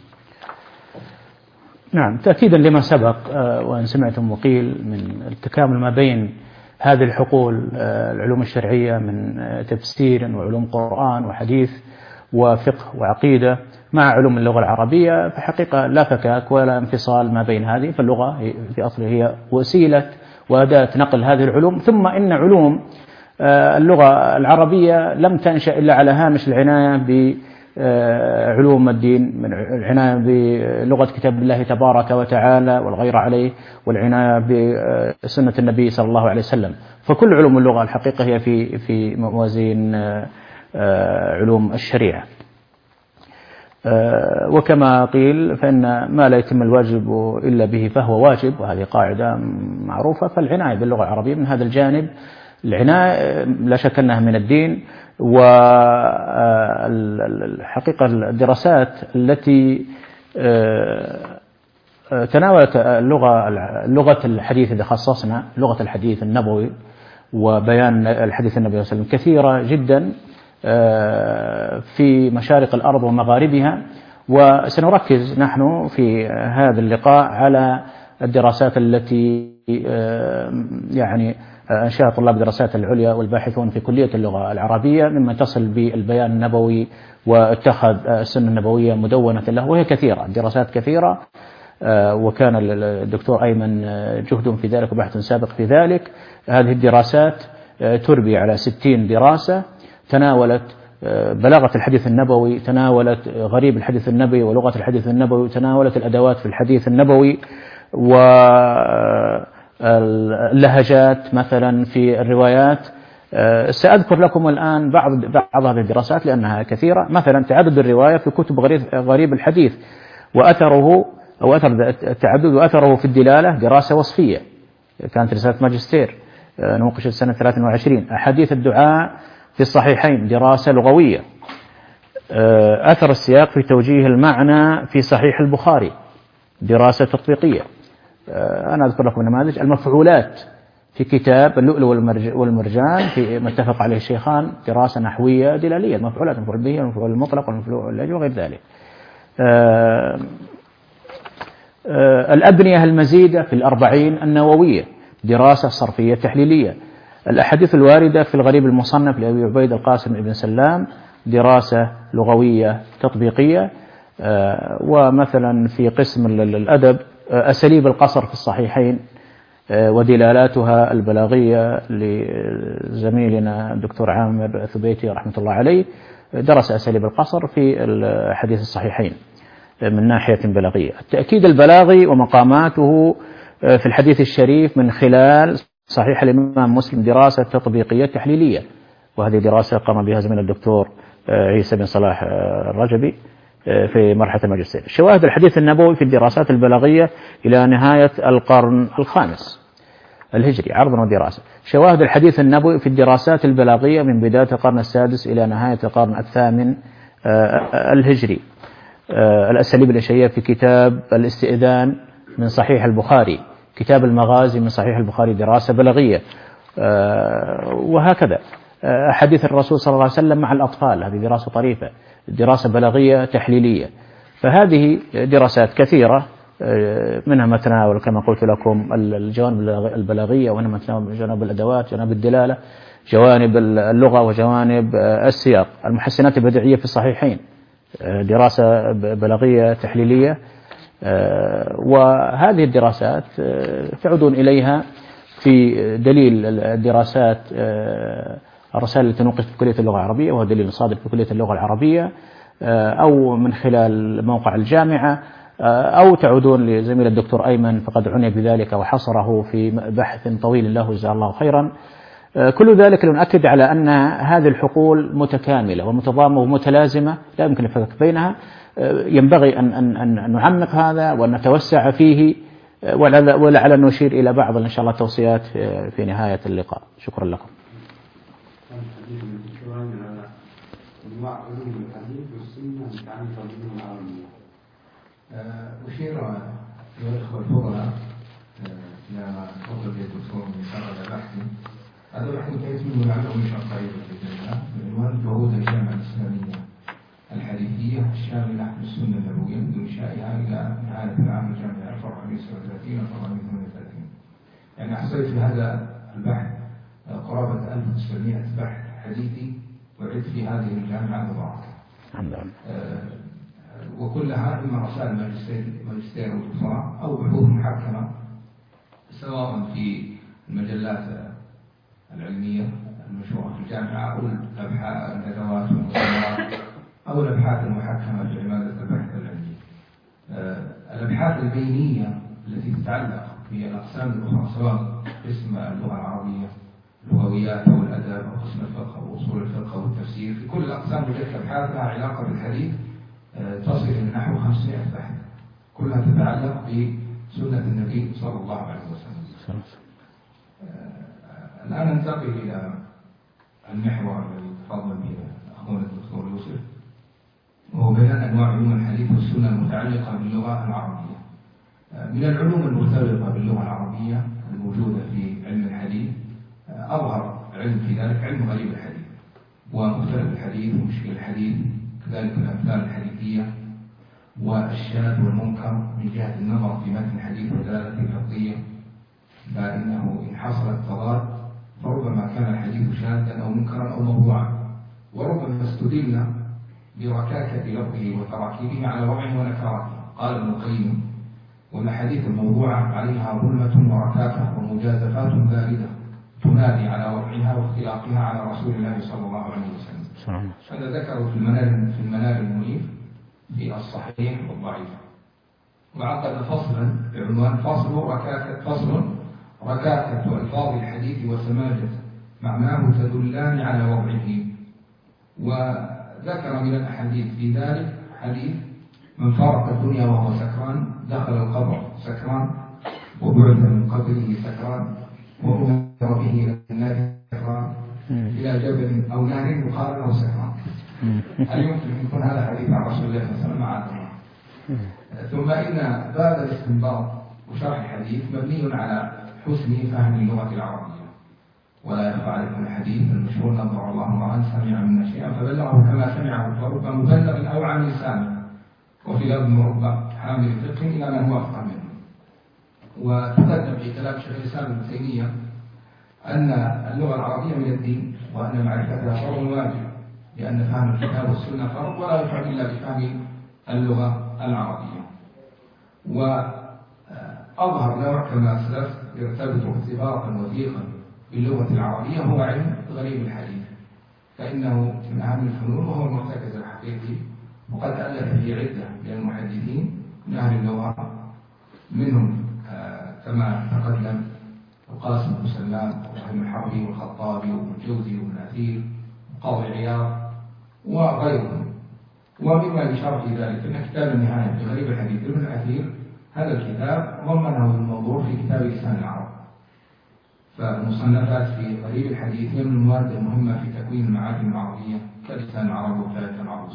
نعم، تأكيدا لما سبق وأن سمعتم وقيل من التكامل ما بين هذه الحقول العلوم الشرعية من تفسير وعلوم قرآن وحديث وفقه وعقيدة مع علوم اللغة العربية، فحقيقة لا فكاك ولا انفصال ما بين هذه، فاللغة في أصلها هي وسيلة وأداة نقل هذه العلوم. ثم إن علوم اللغة العربية لم تنشأ إلا على هامش العناية بعلوم الدين، من العناية بلغة كتاب الله تبارك وتعالى والغير عليه، والعناية بسنة النبي صلى الله عليه وسلم. فكل علوم اللغة الحقيقة هي في موازين علوم الشريعة. وكما قيل فإن ما لا يتم الواجب إلا به فهو واجب، وهذه قاعدة معروفة. فالعناية باللغة العربية من هذا الجانب العناية لا شك أنها من الدين. والحقيقة الدراسات التي تناولت لغة الحديث، إذا خصصنا لغة الحديث النبوي وبيان الحديث النبوي صلى الله عليه وسلم، كثيرة جدا في مشارق الأرض ومغاربها. وسنركز نحن في هذا اللقاء على الدراسات التي يعني أنشأها طلاب الدراسات العليا والباحثون في كلية اللغة العربية، مما تصل بالبيان النبوي واتخذ السنة النبوية مدونة له، وهي كثيرة، دراسات كثيرة. وكان الدكتور أيمن جهد في ذلك وبحث سابق في ذلك. هذه الدراسات تربي على 60 دراسة، تناولت بلاغة الحديث النبوي، تناولت غريب الحديث النبوي ولغة الحديث النبوي، تناولت الأدوات في الحديث النبوي واللهجات مثلا في الروايات. سأذكر لكم الآن بعض هذه الدراسات لأنها كثيرة. مثلا تعدد الرواية في كتب غريب الحديث وأثره، أو أثر التعدد وأثره في الدلالة، دراسة وصفية كانت رسالة ماجستير نوقشت سنة 23. أحاديث الدعاء في الصحيحين، دراسة لغوية. أثر السياق في توجيه المعنى في صحيح البخاري، دراسة تطبيقية. أنا أذكر لكم نماذج. المفعولات في كتاب اللؤلؤ والمرجان في متفق عليه الشيخان، دراسة نحوية دلالية. المفعولات، المفعول به والمفعول المطلق والمفعول الأجل وغير ذلك. الأبنية المزيدة في الأربعين النووية، دراسة صرفية تحليلية. الأحاديث الواردة في الغريب المصنف لأبي عبيد القاسم بن سلام، دراسة لغوية تطبيقية. ومثلا في قسم الأدب أساليب القصر في الصحيحين ودلالاتها البلاغية لزميلنا الدكتور عامر ثبيتي رحمة الله عليه، درس أساليب القصر في الحديث الصحيحين من ناحية بلاغية. التأكيد البلاغي ومقاماته في الحديث الشريف من خلال صحيح الإمام مسلم، دراسة تطبيقية تحليلية، وهذه دراسة قام بها زميلنا الدكتور عيسى بن صلاح الرجبي في مرحلة الماجستير. شواهد الحديث النبوي في الدراسات البلاغية إلى نهاية القرن الخامس الهجري، عرض ودراسة. شواهد الحديث النبوي في الدراسات البلاغية من بداية القرن السادس إلى نهاية القرن الثامن الهجري. الأساليب الإنشائية في كتاب الاستئذان من صحيح البخاري، كتاب المغازي من صحيح البخاري، دراسة بلاغية. وهكذا حديث الرسول صلى الله عليه وسلم مع الأطفال، هذه دراسة طريفة، دراسة بلاغية تحليلية. فهذه دراسات كثيرة، منها ما تناول كما قلت لكم الجوانب البلاغية، ومنها ما تناول جوانب الأدوات، جوانب الدلالة، جوانب اللغة، وجوانب السياق. المحسنات البديعية في الصحيحين، دراسة بلاغية تحليلية. وهذه الدراسات تعودون إليها في دليل الدراسات الرسائل التي نوقشت في كلية اللغة العربية، وهو دليل صادر في كلية اللغة العربية، أو من خلال موقع الجامعة، أو تعودون لزميل الدكتور أيمن فقد عني بذلك وحصره في بحث طويل له جزاه الله خيرا. كل ذلك لنؤكد على أن هذه الحقول متكاملة ومتضامنة ومتلازمة، لا يمكن الفرق بينها. ينبغي أن نعمق هذا وأن نتوسع فيه، ولعل نشير إلى بعض إن شاء الله التوصيات في نهاية اللقاء. شكرا لكم. أشير أيها الأخوة الفضلاء إلى ما تفضل به الدكتور من شرح البحث. هذا البحث يتم لعله من شرح أيضا بإذن الله بعنوان جهود الجامعة الإسلامية الحديثية الشاملة للسنة النبوية منذ إنشائها إلى نهاية العام الجامعي 1437 1438. يعني أحصيت في هذا البحث قرابة 1900 بحث حديثي وعد في هذه الجامعة مضاعفة. وكلها إما رسائل ماجستير ودكتوراه أو بحوث محكمة، سواء في المجلات العلمية المشهورة في الجامعة أو الندوات والمؤتمرات أو الأبحاث المحكمة في عمادة البحث العلمي. الأبحاث البينية التي تتعلق بالأقسام الأخرى سواء قسم اللغة العربية اللغويات أو الأدب أو قسم الفقه أو أصول الفقه والتفسير، في كل الأقسام وجدت أبحاث لها علاقة بالحديث تصل إلى نحو 500 بحث، كلها تتعلق بسنة النبي صلى الله عليه وسلم. الآن ننتقل إلى المحور الذي تفضل به أخونا الدكتور يوسف، وهو بيان أنواع علوم الحديث والسنة المتعلقة باللغة العربية. من العلوم المرتبطة باللغة العربية الموجودة في علم الحديث أظهر علم في ذلك علم غريب الحديث ومختلف الحديث ومشكل الحديث، كذلك الأمثال الحديثية والشاذ والمنكر من جهة النظر في متن الحديث ودلالته الفقهية، فإنه إن حصل التضاد فربما كان الحديث شاذا أو منكرا أو موضوعا، وربما استدل بركاكة لفظه وتراكيبه على وضعه ونكراته. قال ابن القيم: والأحاديث الموضوعة عليها ظلمة وركاكة ومجازفات باردة تنادي على وضعها واختلاقها على رسول الله صلى الله عليه وسلم. هذا ذكره في المنار المنير في الصحيح والضعيف. وعقد فصلا بعنوان فصل ركاكة ألفاظ الحديث وسماجة معناه تدلان على وضعه. وذكر من الأحاديث في ذلك حديث: من فارق الدنيا وهو سكران دخل القبر سكران وبعث من قبره سكران وأمر به إلى النار سكران إلى جبل أو نار يقال له سكران. هل يمكن أن يكون هذا حديث عن رسول الله صلى الله عليه وسلم؟ مع ثم إن باب الاستنباط وشرح الحديث مبني على حسن فهم اللغة العربية، ولا يخفى عليكم الحديث المشهور: نظر الله امرأ سمع منا شيئا فبلغه كما سمعه، فرب مبلغ أو عن لسانه، وفي لفظ رب حامل فقه إلى من هو أفقه منه. وتقدم في كلام شيخ الإسلام ابن تيمية أن اللغة العربية من الدين، وأن معرفتها فرض واجب، لأن فهم الكتاب والسنة فرض ولا يفعل إلا بفهم اللغة العربية. وأظهر نوع كما سلف يرتبط ارتباطا وثيقا باللغة العربية هو علم غريب الحديث، فإنه من أهم الفنون وهو المرتكز الحقيقي، وقد ألف فيه عدة من المحدثين من أهل اللغة، منهم كما تقدم القاسم بن سلام وابن الحربي والخطابي والجوزي والأثير وقاضي عياض وغيرهم. ومما لشرح ذلك أن كتاب النهاية في غريب الحديث ابن الأثير هذا الكتاب ضمنه الموضوع في كتاب لسان العرب. فالمصنفات في غريب الحديث هي من المواد المهمة في تكوين المعاجم العربية كلسان العرب وحكاية العروس.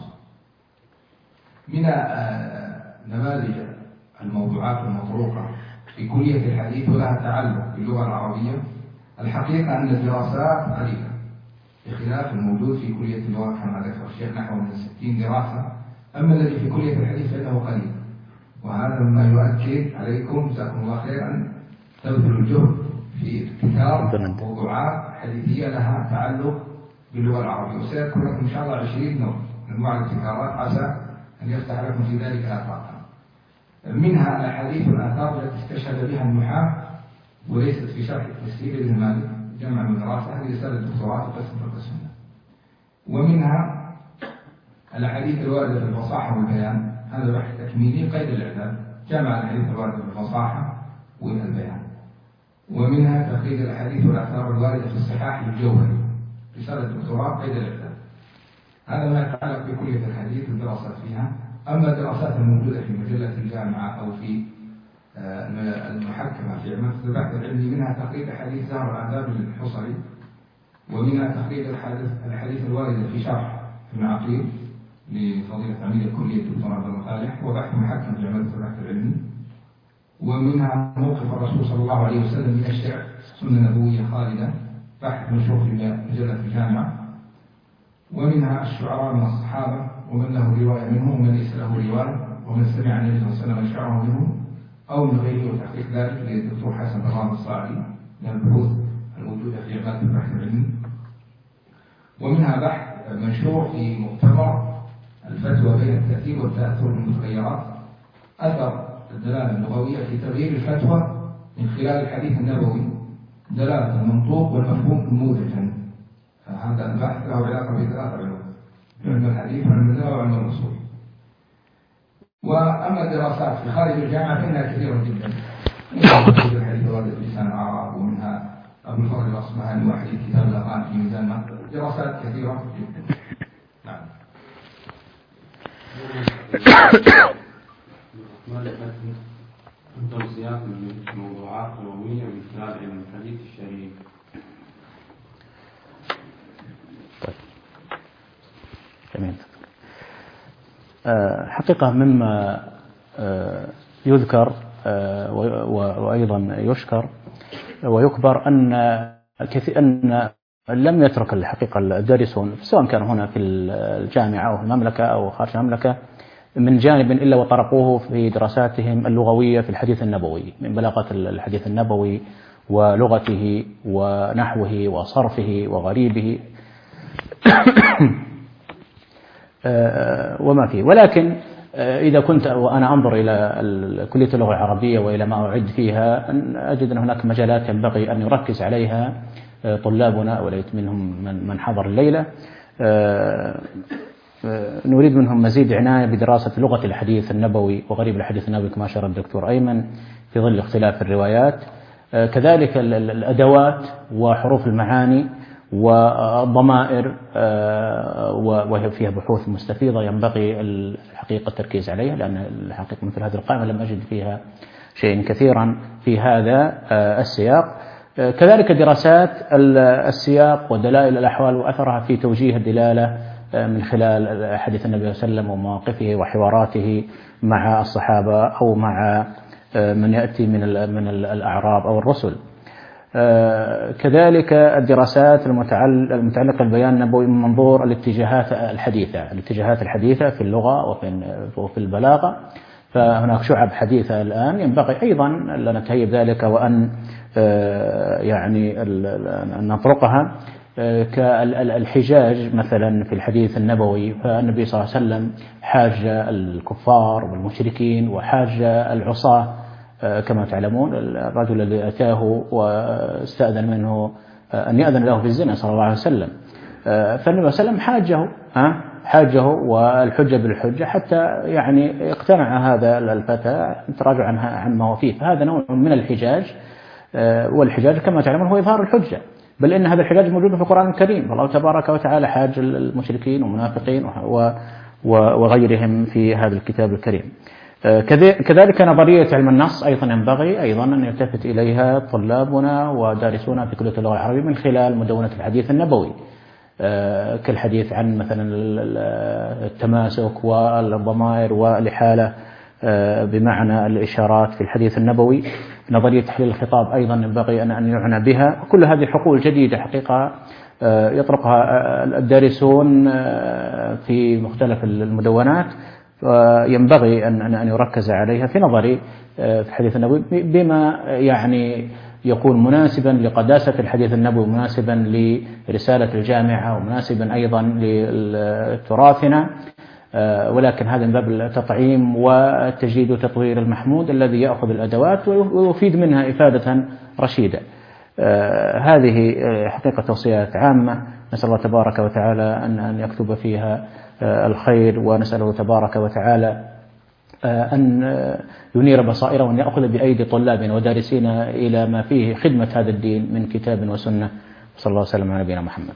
من نماذج الموضوعات المطروقة في كلية الحديث ولها تعلق باللغة العربية، الحقيقة أن الدراسات قليلة بخلاف الموجود في كلية اللغة كما ذكر الشيخ نحو من 60 دراسة، أما الذي في كلية الحديث فإنه قليل. وهذا مما يؤكد عليكم جزاكم الله خيرا تبذلوا الجهد في ابتكار موضوعات حديثية لها تعلق باللغة العربية، وسيكون لكم إن شاء الله 20 نوع من أنواع الابتكارات عسى أن يفتح لكم في ذلك آفاقا. منها الأحاديث والآثار التي استشهد بها النحاة وليست في شرح التسهيل ابن مالك جمع من دراسة، هذه رسالة دكتوراه في قسم فقه السنة. ومنها الأحاديث الواردة في الفصاحة والبيان، هذا بحث تكميلي قيد الإعداد جمع الأحاديث الواردة في الفصاحة والبيان. ومنها تخريج الأحاديث والآثار الواردة في الصحاح للجوهري رسالة دكتوراه قيد الإعداد. هذا ما يتعلق بكلية الحديث والدراسات فيها. أما الدراسات الموجودة في مجلة الجامعة أو في المحكمة في عمادة البحث العلمي، منها تخريج أحاديث زهر الآداب للحصري، ومنها تخريج الأحاديث الواردة في شرح ابن عقيل لفضيلة عميد الكلية الدكتور عبد الله صالح، وبحث محكم في عمادة البحث العلمي. ومنها موقف الرسول صلى الله عليه وسلم من الشعر سنة نبوية خالدة، بحث منشور في مجلة الجامعة. ومنها الشعراء من الصحابة ومن له رواية منهم ومن ليس له رواية، ومن سمع النبي صلى الله عليه وسلم شعره منهم أو من غيره، وتحقيق ذلك للدكتور حسن برام الصاعدي من البحوث الموجودة في عمادة البحث العلمي. ومنها بحث منشور في مؤتمر الفتوى بين التأثير والتأثر بالمتغيرات، أثر الدلالة اللغوية في تغيير الفتوى من خلال الحديث النبوي، دلالة المنطوق والمفهوم نموذجا. هذا البحث له علاقة بثلاث علوم: علم الحديث وعلم اللغة وعلم الأصول. وأما الدراسات في خارج الجامعة فإنها كثيرة جدا، منها تفسير الحديث وارد لسان العرب، ومنها أبو الفضل الأصبهاني وحديث كتاب الأقان في ميزان دراسات كثيرة جدا. نعم. توصيات من موضوعات علومية من خلال علم الحديث الشريف. جميل. حقيقة مما يذكر وأيضا يشكر ويكبر أن لم يترك الحقيقة الدارسون سواء كانوا هنا في الجامعة أو في المملكة أو خارج المملكة من جانب إلا وطرقوه في دراساتهم اللغوية في الحديث النبوي، من بلاغة الحديث النبوي ولغته ونحوه وصرفه وغريبه وما فيه. ولكن إذا كنت وأنا أنظر إلى كلية اللغة العربية وإلى ما أعد فيها، أجد أن هناك مجالات ينبغي أن يركز عليها طلابنا، وليت منهم من حضر الليلة. نريد منهم مزيد عناية بدراسة لغة الحديث النبوي وغريب الحديث النبوي كما أشار الدكتور أيمن في ظل اختلاف الروايات، كذلك الأدوات وحروف المعاني والضمائر، وهي فيها بحوث مستفيضة ينبغي الحقيقة التركيز عليها، لأن الحقيقة مثل هذه القائمة لم أجد فيها شيء كثيرا في هذا السياق. كذلك دراسات السياق ودلائل الأحوال وأثرها في توجيه الدلالة من خلال حديث النبي صلى الله عليه وسلم ومواقفه وحواراته مع الصحابة أو مع من يأتي من الأعراب أو الرسل. كذلك الدراسات المتعلقة بالبيان النبوي من منظور الاتجاهات الحديثة في اللغة وفي البلاغة، فهناك شعب حديثة الآن ينبغي أيضا أن نتهيب ذلك وأن يعني أن نطرقها، كالحجاج مثلا في الحديث النبوي، فالنبي صلى الله عليه وسلم حاج الكفار والمشركين وحاج العصاة كما تعلمون. الرجل الذي أتاه واستأذن منه أن يأذن له في الزنا صلى الله عليه وسلم، فالنبي صلى الله عليه وسلم حاجه والحجة بالحجة حتى يعني اقتنع هذا الفتى تراجع عن ما هو فيه. فهذا نوع من الحجاج، والحجاج كما تعلمون هو إظهار الحجة، بل إن هذا الحجاج موجود في القرآن الكريم، فالله تبارك وتعالى حاج المشركين والمنافقين وغيرهم في هذا الكتاب الكريم. كذلك نظرية علم النص أيضا ينبغي أيضا أن يلتفت إليها طلابنا ودارسونا في كلية اللغة العربية من خلال مدونة الحديث النبوي، كالحديث عن مثلا التماسك والضمائر والإحالة بمعنى الإشارات في الحديث النبوي. نظرية تحليل الخطاب أيضا ينبغي أن يعنى بها. كل هذه حقول جديدة حقيقة يطرقها الدارسون في مختلف المدونات، ينبغي أن يركز عليها في نظري في الحديث النبوي بما يعني يكون مناسبا لقداسة الحديث النبوي، مناسبا لرسالة الجامعة، ومناسبا أيضا لتراثنا، ولكن هذا من باب التطعيم والتجديد وتطوير المحمود الذي يأخذ الأدوات ويفيد منها إفادة رشيدة. هذه حقيقة توصيات عامة، نسأل الله تبارك وتعالى أن يكتب فيها الخير، ونسأله تبارك وتعالى أن ينير بصائره وأن يأخذ بأيدي طلابنا ودارسينا إلى ما فيه خدمة هذا الدين من كتاب وسنة. صلى الله وسلم على نبينا محمد.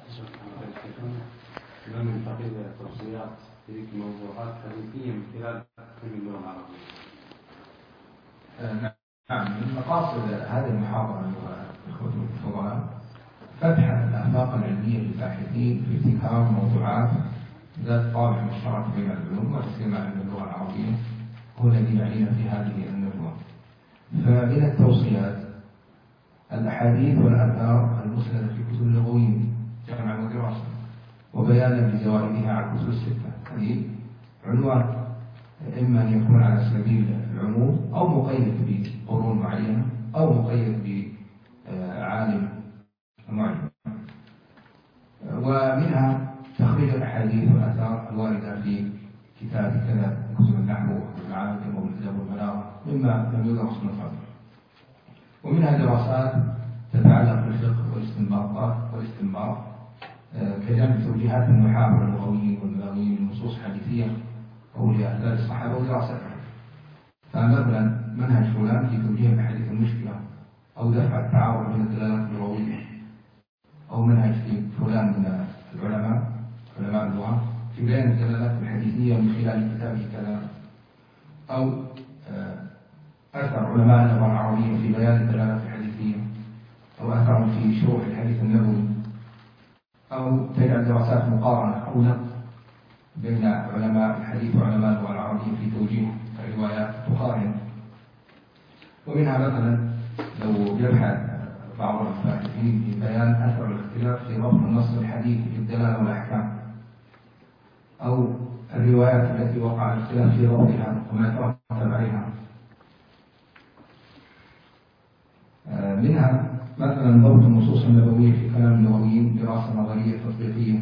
نعم، من مقاصد هذه المحاضرة إخوتي الفضلاء فتح الآفاق العلمية للباحثين في ابتكار موضوعات ذات طابع مشترك بين العلوم، والسمع عن اللغة العربية هو الذي يعنينا في هذه الندوة. فمن التوصيات الأحاديث والآثار المسندة في كتب اللغويين جمعا ودراسة وبيانا لزوائدها على الكتب الستة. هذه عنوان إما أن يكون على سبيل العموم أو مقيد بقرون معينة أو مقيد بعالم معين، ومنها تخريج الأحاديث والآثار الواردة في كتاب كذا كتب النحو والمعاجم والكتاب والبلاغة مما لم يدرس من قبل، ومنها دراسات تتعلق بالفقه والاستنباط كجانب توجيهات النحاة واللغويين والبلاغيين للنصوص الحديثية أو لأهداف الصحابة ودراستها. فمثلا منهج فلان في توجيه الأحاديث المشكلة أو دفع التعارض بين الدلالات اللغوية، أو منهج في فلان من علماء اللغة في بيان الدلالات الحديثية من خلال كتابه كذا، أو أثر علماء اللغة العربية في بيان الدلالات الحديثية، أو أثر في شروح الحديث النبوي، أو تجعل دراسات مقارنة أو نقد بين علماء الحديث وعلماء اللغة العربية في توجيه الروايات تقارن. ومنها مثلا لو يبحث بعض الباحثين في بيان أثر الاختلاف في ربط النص الحديث بالدلالة والأحكام، أو الروايات التي وقع الاختلاف في ضبطها وما يترتب عليها. منها مثلا ضبط النصوص النبوية في كلام اللغويين دراسة نظرية تطبيقية.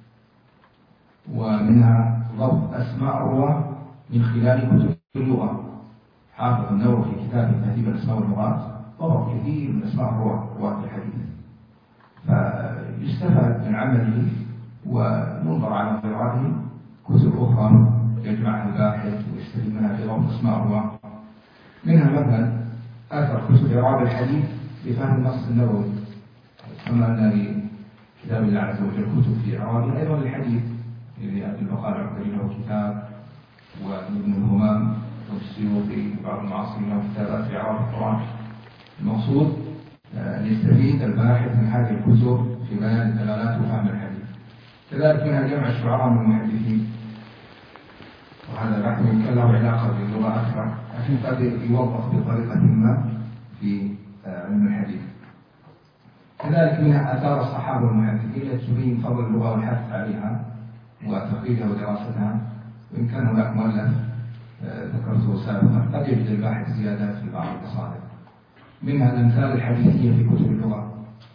ومنها ضبط أسماء الرواة من خلال كتب اللغة. حافظ النووي في كتابه تهذيب الأسماء واللغات ضبط كثير من أسماء رواة الحديث، فيستفاد من عمله وننظر على قراءته كتب أخرى يجمعها الباحث ويستفيد منها في ضبط أسماء الرواة. منها مثلا أثر كتب إعراب الحديث لفهم النص النبوي، كما أن لكتاب الله عز وجل كتب في إعرابه أيضا للحديث، لأبي البقاء العقدري له كتاب، وابن الهمام والسيوطي وبعض المعاصرين له كتابات في إعراب القرآن. المقصود أن يستفيد الباحث من هذه الكتب في بيان الدلالات وفهم الحديث. كذلك منها جمع الشعراء من المحدثين، وهذا بحث يمكن له علاقة باللغة أكثر، لكن قد يوظف بطريقة ما في علم الحديث. كذلك منها آثار الصحابة والمحدثين التي تبين فضل اللغة والحث عليها وتقييدها ودراستها، وإن كان هناك مؤلف ذكرته سابقا قد يجد الباحث زيادات في بعض المصادر. منها الأمثال الحديثية في كتب اللغة،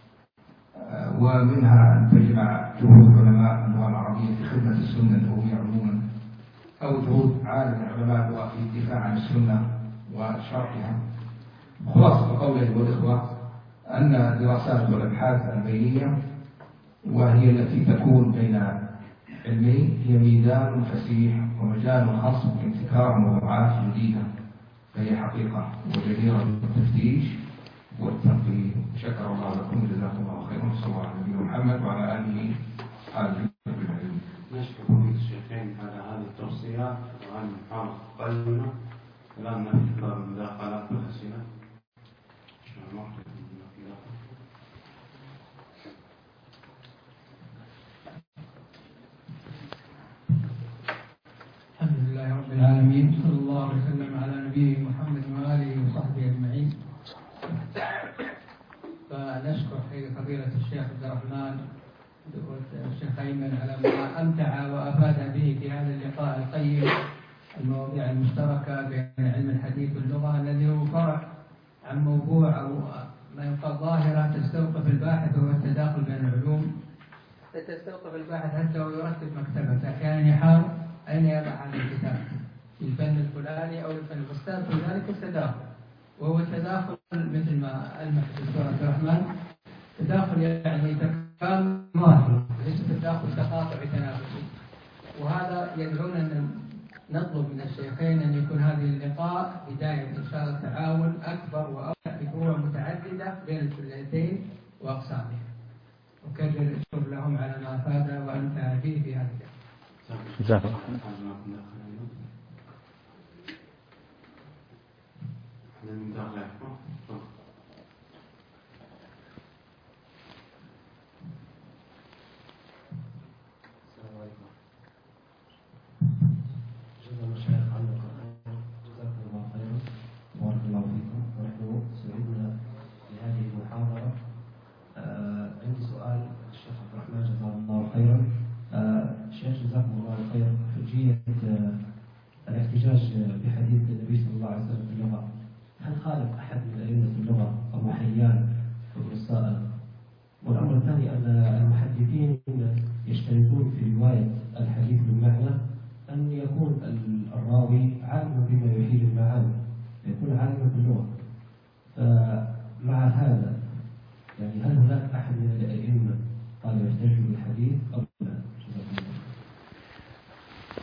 ومنها أن تجمع جهود علماء اللغة العربية في خدمة السنة النبوية عموما، أو جهود عالم علماء اللغة في الدفاع عن السنة وشرحها. خلاصة قوله والإخوة أن دراسات والأبحاث البينية وهي التي تكون بين علمين هي ميدان فسيح ومجال خاص بابتكار موضوعات جديدة، فهي حقيقة وجديرة بالتفتيش والتنقيح. شكر الله لكم وجزاكم الله خيرا، وصلى الله على نبينا محمد وعلى آله وصحبه أجمعين. نشكر فضيلة الشيخين على هذه التوصيات وعن المحاضرة القيمة. الآن نفتح المداخلات والأسئلة. الحمد لله رب العالمين، صلى الله وسلم على نبيه محمد وآله وصحبه أجمعين. فنشكر فضيلة الشيخ عبد الرحمن والشيخ أيمن على ما أمتع وأفاد به في هذا اللقاء القيم، المواضيع المشتركة بين علم الحديث واللغة، الذي هو فرع عن موضوع أو ما يقال ظاهرة تستوقف الباحث، وهو التداخل بين العلوم. فتستوقف الباحث حتى ويرتب مكتبته، أحيانا يحاول أين يضع هذا الكتاب، في الفن الفلاني أو الفن الأستاذ، في ذلك التداخل، وهو التداخل مثل ما ألمح الدكتور عبد الرحمن، تداخل يعني تكامل ظاهري، ليس تداخل تقاطعي تنافسي. وهذا يدعونا أن نطلب من الشيخين أن يكون هذه اللقاء بداية إن شاء الله تعاون أكبر وأوسع في فروع متعددة بين الكليتين وأقسامها. أكرر الشكر لهم على ما أفاد وأمتع به في هذا اللقاء. جزاك الله. عندي سؤال الشيخ عبد الرحمن جزاه الله خيرا. شيخ جزاكم الله خيرا، حجية الاحتجاج بحديث النبي صلى الله عليه وسلم في اللغة، هل خالف أحد من أئمة اللغة أبو حيان وابن الصائغ؟ والأمر الثاني أن المحدثين يشترطون في رواية الحديث بالمعنى أن يكون الراوي عالما بما يحيل المعاني، يكون عالما باللغة. فمع هذا يعني هل هناك أحد من الأئمة قال يحتج بالحديث أو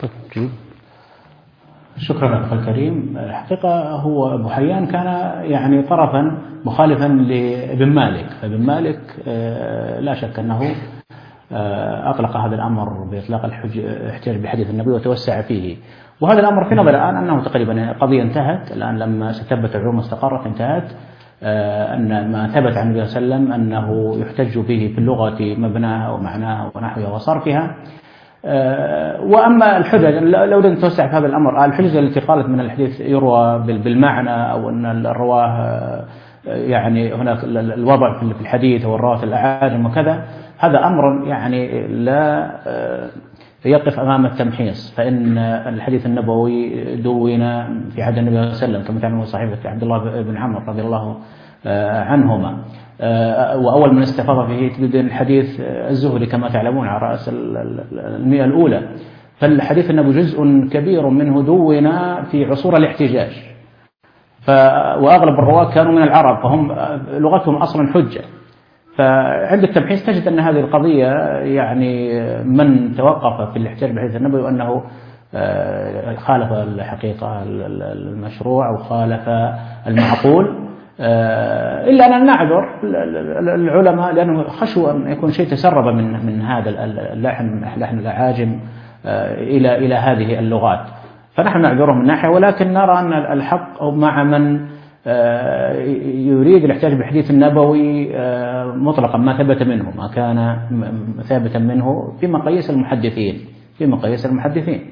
طيب. شكرا أخي الكريم. الحقيقة هو أبو حيان كان يعني طرفا مخالفا لابن مالك، فابن مالك لا شك أنه أطلق هذا الأمر بإطلاق الاحتجاج بحديث النبي وتوسع فيه، وهذا الأمر في نظر الآن أنه تقريبا قضية انتهت الآن لما ستثبت العلوم استقرت انتهت. أن ما ثبت عن النبي صلى الله عليه وسلم أنه يحتج به في اللغة مبناها ومعناها ونحوها وصرفها. وأما الحجج لو لم نتوسع في هذا الأمر، الحجج التي قالت من الحديث يروى بالمعنى أو أن الرواه يعني هناك الوضع في الحديث والرواة الأعاجم وكذا، هذا أمر يعني لا يقف أمام التمحيص، فإن الحديث النبوي دون في عهد النبي صلى الله عليه وسلم كما تعلمون صحيفة عبد الله بن عمرو رضي الله عنهما، وأول من استفاض فيه الحديث الزهري كما تعلمون على رأس 100 الأولى. فالحديث النبوي جزء كبير منه دون في عصور الاحتجاج، وأغلب الرواة كانوا من العرب فهم لغتهم أصلا حجة. فعند التمحيص تجد أن هذه القضية يعني من توقف في الاحتجاج بحديث النبوي وأنه خالف الحقيقة المشروع أو خالف المعقول، إلا أن نعذر العلماء لأنه خشوا أن يكون شيء تسرب من هذا اللحن الأعاجم إلى هذه اللغات، فنحن نعذرهم من ناحية، ولكن نرى أن الحق مع من يريد الاحتجاج بالحديث النبوي مطلقا ما ثبت منه، ما كان ثابتا منه في مقاييس المحدثين.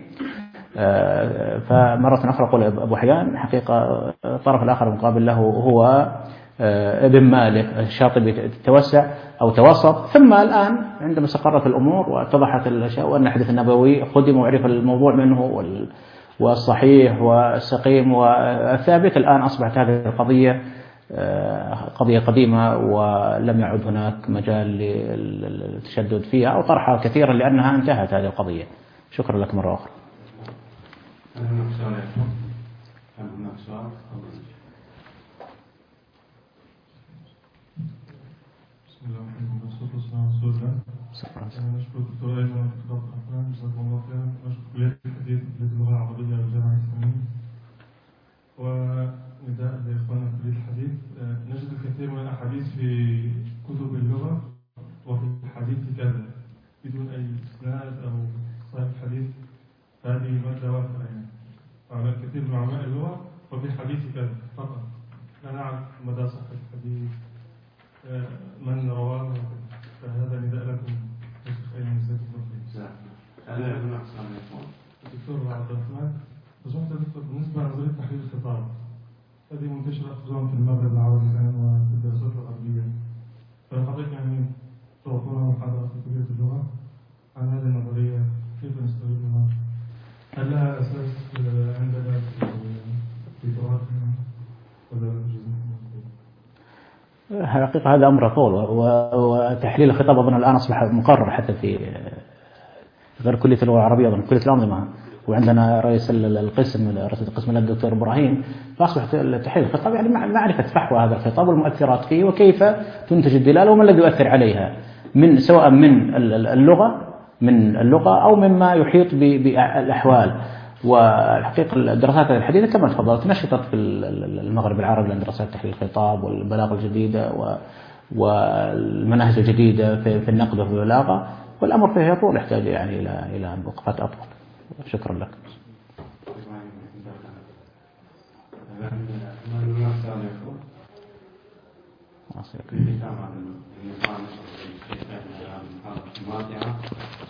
فمرة أخرى أقول أبو حيان حقيقة الطرف الآخر المقابل له هو ابن مالك الشاطبي توسع أو توسط، ثم الآن عندما استقرت الأمور واتضحت الأشياء وأن الحديث النبوي خدم وعرف الموضوع منه والصحيح والسقيم والثابت، الآن أصبحت هذه القضية قضية قديمة ولم يعد هناك مجال للتشدد فيها أو طرحها كثيرا لأنها انتهت هذه القضية. شكرا لك مرة أخرى. بسم الله الرحمن الرحيم والصلاة والسلام على رسول الله. نشكر الدكتور أيمن والدكتور عبد الرحمن جزاكم الله خيرا، ونشكر كلية الحديث وكلية اللغة العربية والجامعة الإسلامية. ونداء لإخواننا في كلية الحديث، نجد الكثير من الأحاديث في كتب اللغة وفي الحديث كذا بدون أي إسناد أو صحيح الحديث، هذه مادة وافرة يعني على الكثير من علماء اللغة، وفي الحديث كذا فقط لا نعرف مدى صحة الحديث من رواه، فهذا نداء لكم يا شيخ أيمن جزاكم الله خير. الدكتور عبد الرحمن، بصحة الدكتور بالنسبة لنظرية تحليل الخطاب هذه منتشرة خصوصا في المغرب العربي الآن وفي الدراسات الغربية، فحضرتك يعني تعطونا محاضرة في كلية اللغة عن هذه النظرية كيف نستخدمها؟ هل لها أساس عندنا في تراثنا ولا جزء؟ حقيقة هذا أمر طول، وتحليل الخطاب أظن الآن أصبح مقرر حتى في غير كلية اللغة العربية، أظن كلية الأنظمة، وعندنا رئيس القسم الدكتور إبراهيم، فأصبح تحليل الخطاب يعني معرفة فحوى هذا الخطاب والمؤثرات فيه وكيف تنتج الدلالة وما الذي يؤثر عليها سواء من اللغة أو مما يحيط بالأحوال. والحقيقة الدراسات الحديثة كما تفضلت نشطت في المغرب العربي لأن دراسات تحليل الخطاب والبلاغة الجديدة والمناهج الجديدة في النقد وفي البلاغة، والأمر فيه يطول يحتاج يعني إلى وقفات أطول. شكرا لك. في